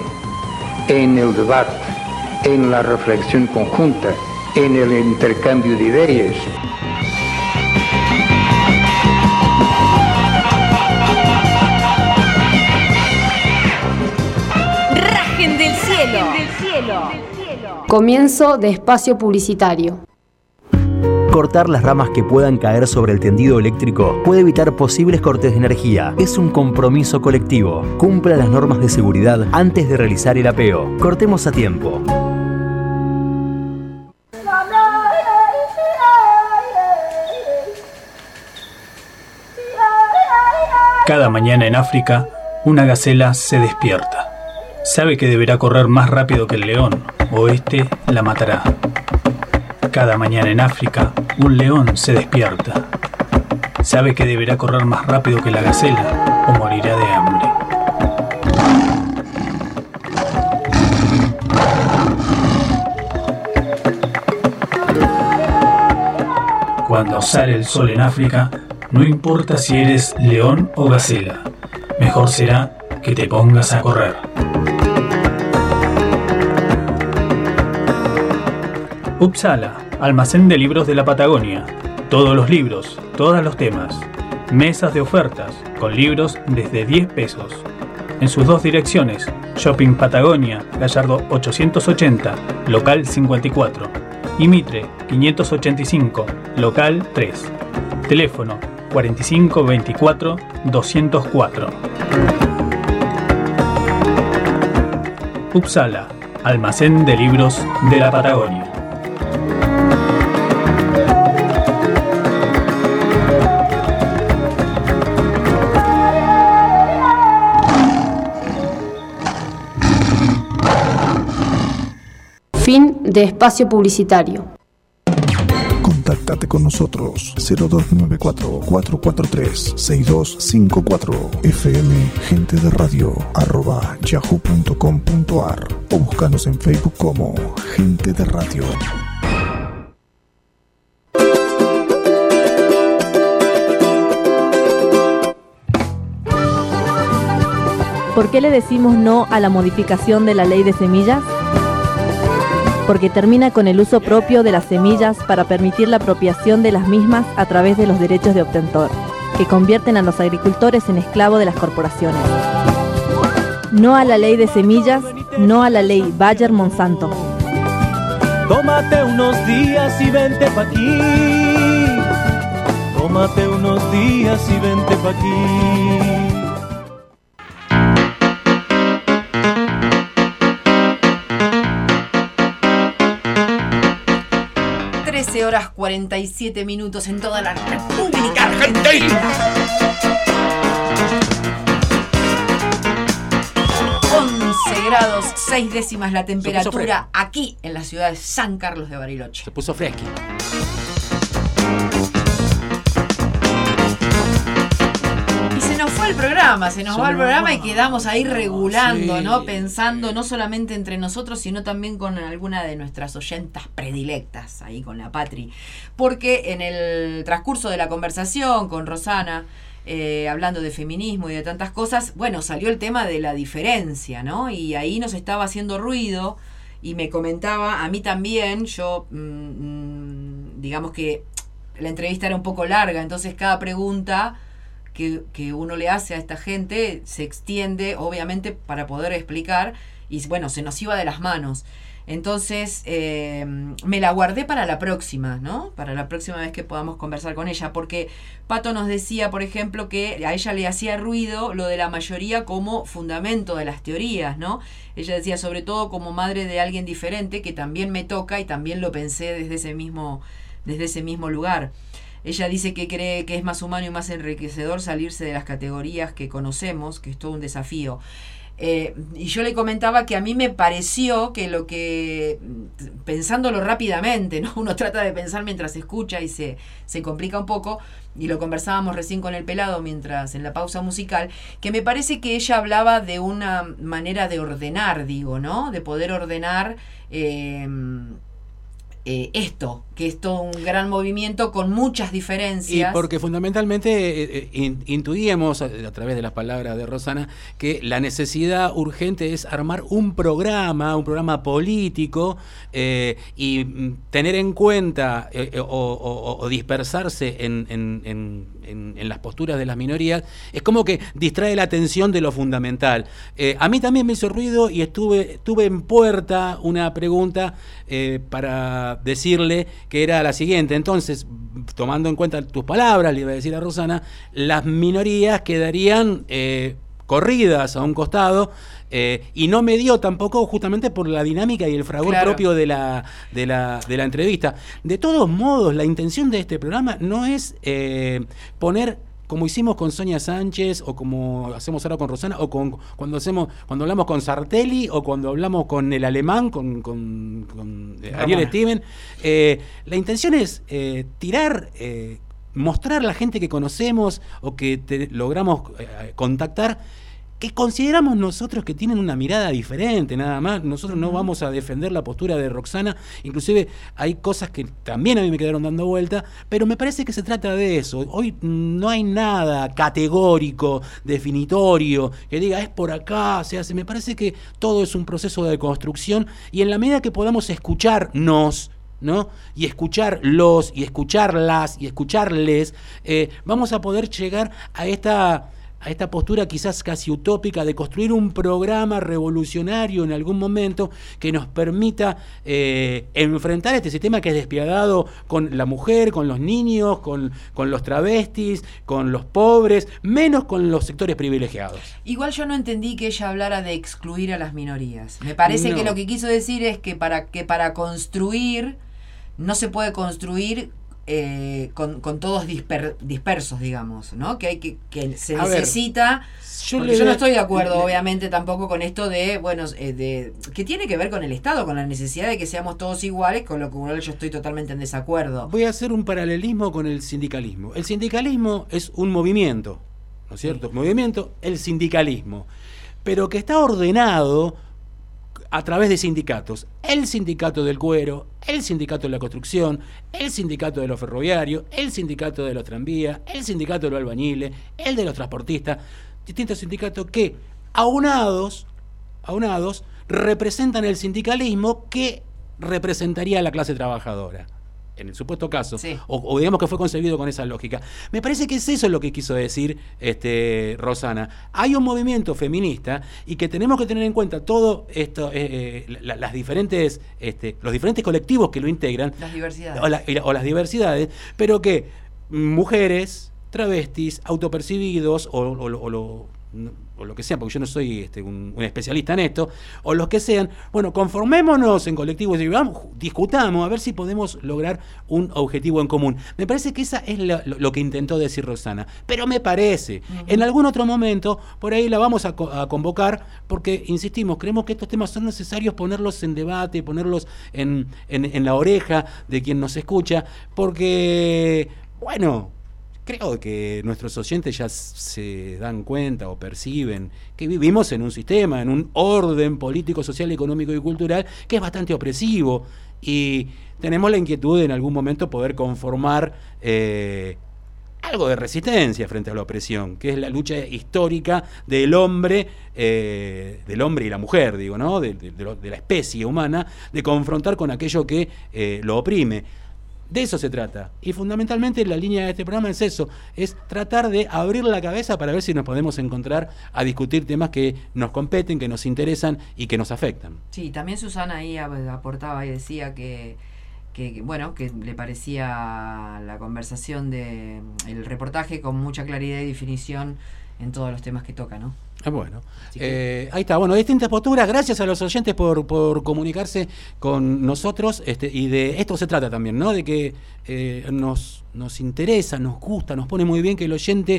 en el debate, en la reflexión conjunta, en el intercambio de ideas. Rajen del cielo. Comienzo de espacio publicitario. Cortar las ramas que puedan caer sobre el tendido eléctrico puede evitar posibles cortes de energía. Es un compromiso colectivo. Cumpla las normas de seguridad antes de realizar el apeo. Cortemos a tiempo. Cada mañana en África, una gacela se despierta. Sabe que deberá correr más rápido que el león, o este la matará. Cada mañana en África, un león se despierta. Sabe que deberá correr más rápido que la gacela, o morirá de hambre. Cuando sale el sol en África, no importa si eres león o gacela, mejor será que te pongas a correr. Uppsala, almacén de libros de la Patagonia. Todos los libros, todos los temas. Mesas de ofertas, con libros desde diez pesos. En sus dos direcciones, Shopping Patagonia, Gallardo ochocientos ochenta, local cincuenta y cuatro. Y Mitre, quinientos ochenta y cinco, local tres. Teléfono cuarenta y cinco veinticuatro doscientos cuatro. Uppsala, Almacén de libros de la Patagonia. Fin de espacio publicitario. Contactate con nosotros cero dos nueve cuatro, cuatro cuatro tres, seis dos cinco cuatro fm gente de radio arroba yahoo punto com punto ar o búscanos en Facebook como Gente de Radio. ¿Por qué le decimos no a la modificación de la ley de semillas? Porque termina con el uso propio de las semillas para permitir la apropiación de las mismas a través de los derechos de obtentor, que convierten a los agricultores en esclavos de las corporaciones. No a la ley de semillas, no a la ley Bayer-Monsanto. Tómate unos días y vente pa' aquí. Tómate unos días y vente pa' aquí. trece horas cuarenta y siete minutos en toda la República Argentina. once grados, seis décimas la temperatura aquí en la ciudad de San Carlos de Bariloche. Se puso fresqui. Y se nos fue el programa, se nos Se va el nos programa va. y quedamos ahí regulando, Sí. ¿no? Pensando no solamente entre nosotros, sino también con alguna de nuestras oyentas predilectas, ahí con la Patri. Porque en el transcurso de la conversación con Rosana, eh, hablando de feminismo y de tantas cosas, bueno, salió el tema de la diferencia, ¿no? Y ahí nos estaba haciendo ruido y me comentaba, a mí también, yo, mmm, digamos que la entrevista era un poco larga, entonces cada pregunta que, que uno le hace a esta gente se extiende, obviamente, para poder explicar, y bueno, se nos iba de las manos. Entonces, eh, me la guardé para la próxima, ¿no? Para la próxima vez que podamos conversar con ella, porque Pato nos decía, por ejemplo, que a ella le hacía ruido lo de la mayoría como fundamento de las teorías, ¿no? Ella decía, sobre todo como madre de alguien diferente, que también me toca y también lo pensé desde ese mismo, desde ese mismo lugar. Ella dice que cree que es más humano y más enriquecedor salirse de las categorías que conocemos, que es todo un desafío. Eh, y yo le comentaba que a mí me pareció que lo que, pensándolo rápidamente, ¿no? Uno trata de pensar mientras escucha y se, se complica un poco, y lo conversábamos recién con el pelado mientras en la pausa musical, que me parece que ella hablaba de una manera de ordenar, digo, ¿no? De poder ordenar eh, eh, esto, que es todo un gran movimiento con muchas diferencias. Y porque fundamentalmente eh, in, intuíamos a, a través de las palabras de Rosana que la necesidad urgente es armar un programa, un programa político eh, y mm, tener en cuenta eh, o, o, o dispersarse en, en, en, en, en las posturas de las minorías es como que distrae la atención de lo fundamental. Eh, a mí también me hizo ruido y estuve, tuve en puerta una pregunta eh, para decirle que era la siguiente. Entonces, tomando en cuenta tus palabras, le iba a decir a Rosana, las minorías quedarían eh, corridas a un costado eh, y no me dio tampoco justamente por la dinámica y el fragor Claro. propio de la, de, la, de la entrevista. De todos modos, la intención de este programa no es eh, poner, como hicimos con Sonia Sánchez o como hacemos ahora con Rosana o con cuando hacemos cuando hablamos con Sartelli o cuando hablamos con el alemán con, con, con eh, Ariel Steven, eh, la intención es eh, tirar eh, mostrar a la gente que conocemos o que te, logramos eh, contactar, que consideramos nosotros que tienen una mirada diferente, nada más. Nosotros no vamos a defender la postura de Roxana, inclusive hay cosas que también a mí me quedaron dando vuelta, pero me parece que se trata de eso. Hoy no hay nada categórico, definitorio, que diga es por acá, se hace. Me parece que todo es un proceso de construcción y en la medida que podamos escucharnos, ¿no? Y escucharlos, y escucharlas, y escucharles, eh, vamos a poder llegar a esta... a esta postura quizás casi utópica de construir un programa revolucionario en algún momento que nos permita eh, enfrentar este sistema que es despiadado con la mujer, con los niños, con, con los travestis, con los pobres, menos con los sectores privilegiados. Igual yo no entendí que ella hablara de excluir a las minorías. Me parece No. que lo que quiso decir es que para, que para construir no se puede construir eh, con, con todos disper, dispersos, digamos, ¿no? Que hay que, que se A ver, necesita. yo Porque le- yo no estoy de acuerdo, le- obviamente, tampoco con esto de, bueno, eh, de que tiene que ver con el Estado, con la necesidad de que seamos todos iguales, con lo cual yo estoy totalmente en desacuerdo. Voy a hacer un paralelismo con el sindicalismo. El sindicalismo es un movimiento, ¿no es cierto? Movimiento, el sindicalismo, pero que está ordenado a través de sindicatos. El sindicato del cuero, el sindicato de la construcción, el sindicato de los ferroviarios, el sindicato de los tranvías, el sindicato de los albañiles, el de los transportistas, distintos sindicatos que, aunados, aunados, representan el sindicalismo que representaría a la clase trabajadora. En el supuesto caso, Sí. o, o digamos que fue concebido con esa lógica. Me parece que es eso lo que quiso decir este, Rosana. Hay un movimiento feminista y que tenemos que tener en cuenta todo esto, eh, eh, la- las diferentes, este, los diferentes colectivos que lo integran, Las diversidades. o, la- y la- o las diversidades, pero que mujeres, travestis, autopercibidos o, o lo- o lo, o lo que sea, porque yo no soy este, un, un especialista en esto, o los que sean, bueno, conformémonos en colectivos y vamos, discutamos a ver si podemos lograr un objetivo en común. Me parece que esa es la- lo, lo que intentó decir Rosana, pero me parece, Ujú. en algún otro momento, por ahí la vamos a, co- a convocar, porque, insistimos, creemos que estos temas son necesarios ponerlos en debate, ponerlos en, en, en la oreja de quien nos escucha, porque, bueno, creo que nuestros oyentes ya se dan cuenta o perciben que vivimos en un sistema, en un orden político, social, económico y cultural que es bastante opresivo y tenemos la inquietud de en algún momento poder conformar eh, algo de resistencia frente a la opresión, que es la lucha histórica del hombre, eh, del hombre y la mujer, digo, ¿no? De, de- de lo- de la especie humana, de confrontar con aquello que eh, lo oprime. De eso se trata. Y fundamentalmente la línea de este programa es eso, es tratar de abrir la cabeza para ver si nos podemos encontrar a discutir temas que nos competen, que nos interesan y que nos afectan. Sí, también Susana ahí ap- aportaba y decía que, que bueno, que le parecía la conversación de el reportaje con mucha claridad y definición en todos los temas que toca, ¿no? Ah, bueno, Así que- eh, ahí está. Bueno, distintas posturas. Gracias a los oyentes por, por comunicarse con nosotros. Este, y de esto se trata también, ¿no? De que eh, nos, nos interesa, nos gusta, nos pone muy bien que el oyente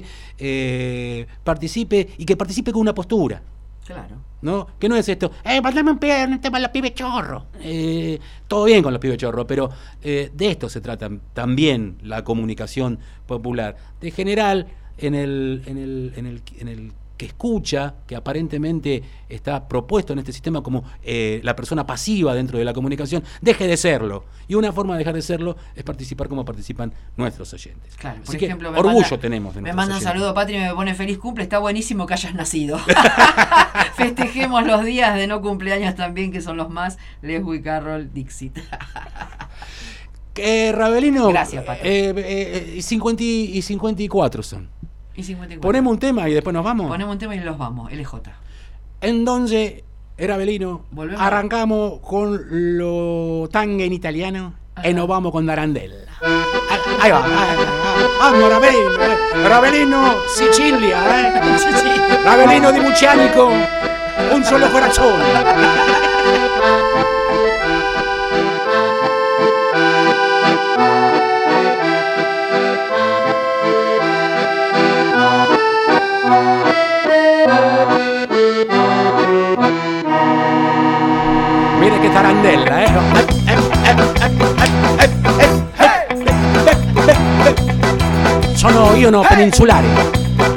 eh, participe y que participe con una postura. Claro. ¿No? Que no es esto, eh, mandame un, pe- un tema a los pibes chorro. Eh, todo bien con los pibes chorro, pero eh, de esto se trata también la comunicación popular. De general, en el, en el, en el, en el que escucha, que aparentemente está propuesto en este sistema como eh, la persona pasiva dentro de la comunicación, deje de serlo. Y una forma de dejar de serlo es participar como participan nuestros oyentes. Claro, por Así que ejemplo, me orgullo manda- tenemos de Me nuestros manda un oyentes. saludo Patri y me pone feliz cumple, está buenísimo que hayas nacido. Festejemos los días de no cumpleaños también, que son los más, Leslie Carroll Dixit. Eh, Rabelino, Gracias, Pato. eh, eh, eh, cincuenta y cincuenta y cuatro son. Y cincuenta y cuatro. Ponemos un tema y después nos vamos. Ponemos un tema y los vamos, L J. Entonces, era Belino, Volvemos. arrancamos con lo tango en italiano y nos vamos con Darandella. Ah, Ahí va, ahí va. Vamos, Rabelino, eh. Rabelino, Sicilia, eh. Rabelino di Muccianico, un solo corazón. Mire che tarandella, eh. Sono io no peninsulare.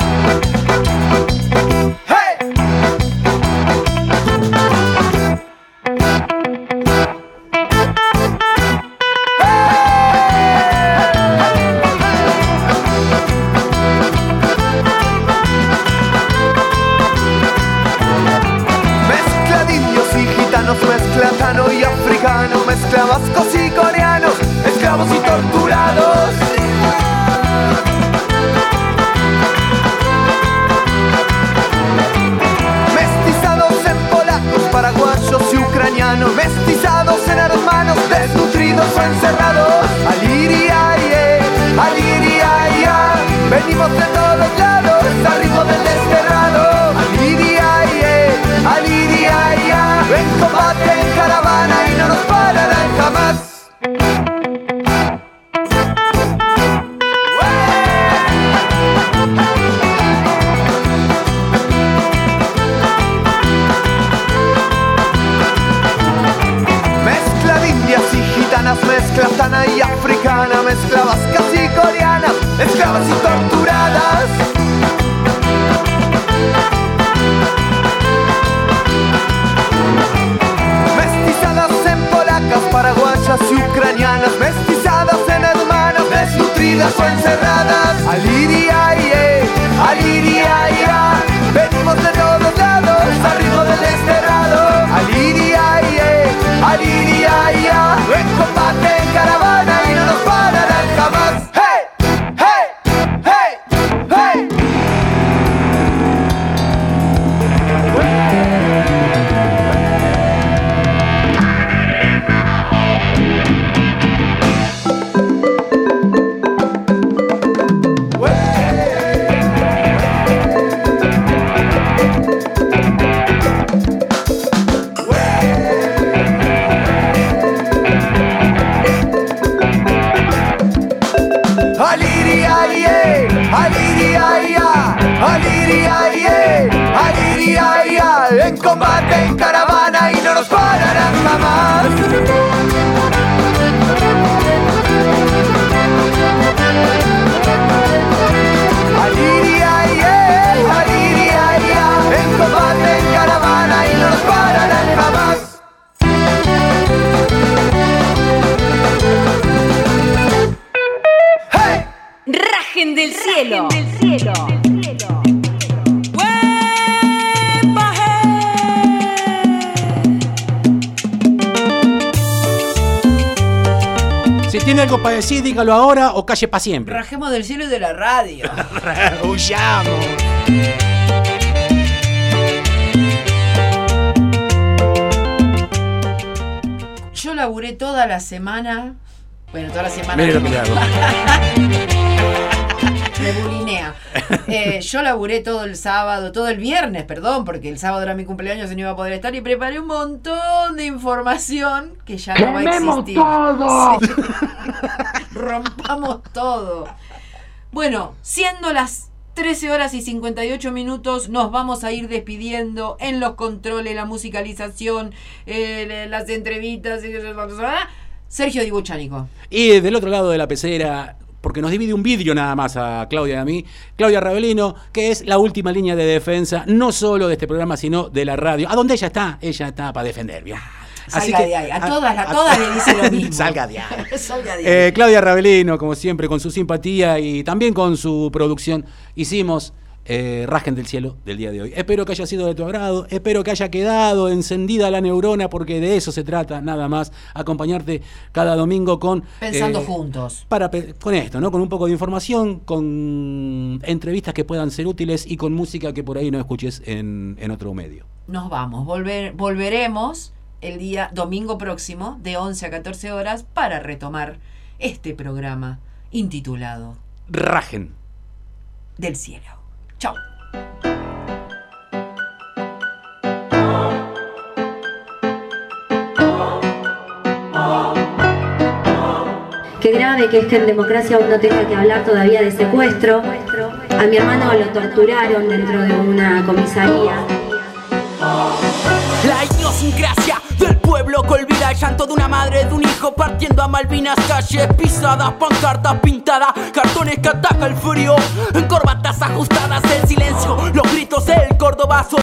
Mezcla de indios y gitanos, mezcla tano y africano, mezcla vascos y coreanos, esclavos y torturados. encerrados. Aliria, yeah, aliria, yeah. Venimos de todos lados, al ritmo del desterrado. Aliria, yeah, aliria, yeah. En combate, en caravana y no nos pararán jamás. Mezcla sana y africana, mezcla vascas y coreanas, esclavas y torturadas. Mestizadas en polacas, paraguayas y ucranianas, mestizadas en hermanas, desnutridas o encerradas. Aliria, yeah, aliria, yeah. Venimos de todos lados, al ritmo del desterrado. Aliria, yeah, aliria, yeah. En combate, en caravana y no nos pararán jamás. ¡Hey! ¡Hey! ¡Hey! ¡Hey! En combate, en caravana y no nos pararán jamás. Aliria, yeah, aliria, yeah. En combate, en caravana y no nos pararán jamás. ¡Hey! ¡Rajen del cielo! ¡Rajen del cielo! Si tiene algo para decir, dígalo ahora o calle para siempre. Rajemos del cielo y de la radio. Huyamos. Yo laburé toda la semana. Bueno, toda la semana. Mire lo que le hago. Me bulinea. Eh, yo laburé todo el sábado, todo el viernes, perdón, porque el sábado era mi cumpleaños y no iba a poder estar, y preparé un montón de información que ya no va a existir. todo! Sí. Rompamos todo. Bueno, siendo las trece horas y cincuenta y ocho minutos, nos vamos a ir despidiendo en los controles, la musicalización, eh, las entrevistas. Sergio Dibuchánico. Y del otro lado de la pecera, porque nos divide un vidrio nada más a Claudia y a mí, Claudia Ravelino, que es la última línea de defensa, no solo de este programa, sino de la radio. ¿A dónde ella está? Ella está para defender, bien. Así salga que, de ahí, a todas, a, a todas le dice lo mismo. Salga de ahí. Salga de ahí. Eh, Claudia Ravelino, como siempre, con su simpatía y también con su producción, hicimos eh, Rajen del Cielo del día de hoy. Espero que haya sido de tu agrado, espero que haya quedado encendida la neurona, porque de eso se trata, nada más, acompañarte cada domingo con... Pensando eh, juntos. Para, con esto, ¿no? Con un poco de información, con entrevistas que puedan ser útiles y con música que por ahí no escuches en, en otro medio. Nos vamos, volver, volveremos el día domingo próximo de once a catorce horas para retomar este programa intitulado Rajen del Cielo. Chao. Qué grave que esta en democracia uno tenga que hablar todavía de secuestro. A mi hermano lo torturaron dentro de una comisaría. La idiosincrasia del pueblo que olvida el llanto de una madre, de un hijo partiendo a Malvinas, calles pisadas, pancartas pintadas, cartones que ataca el frío, en corbatas ajustadas, el silencio, los gritos, el cordobazo.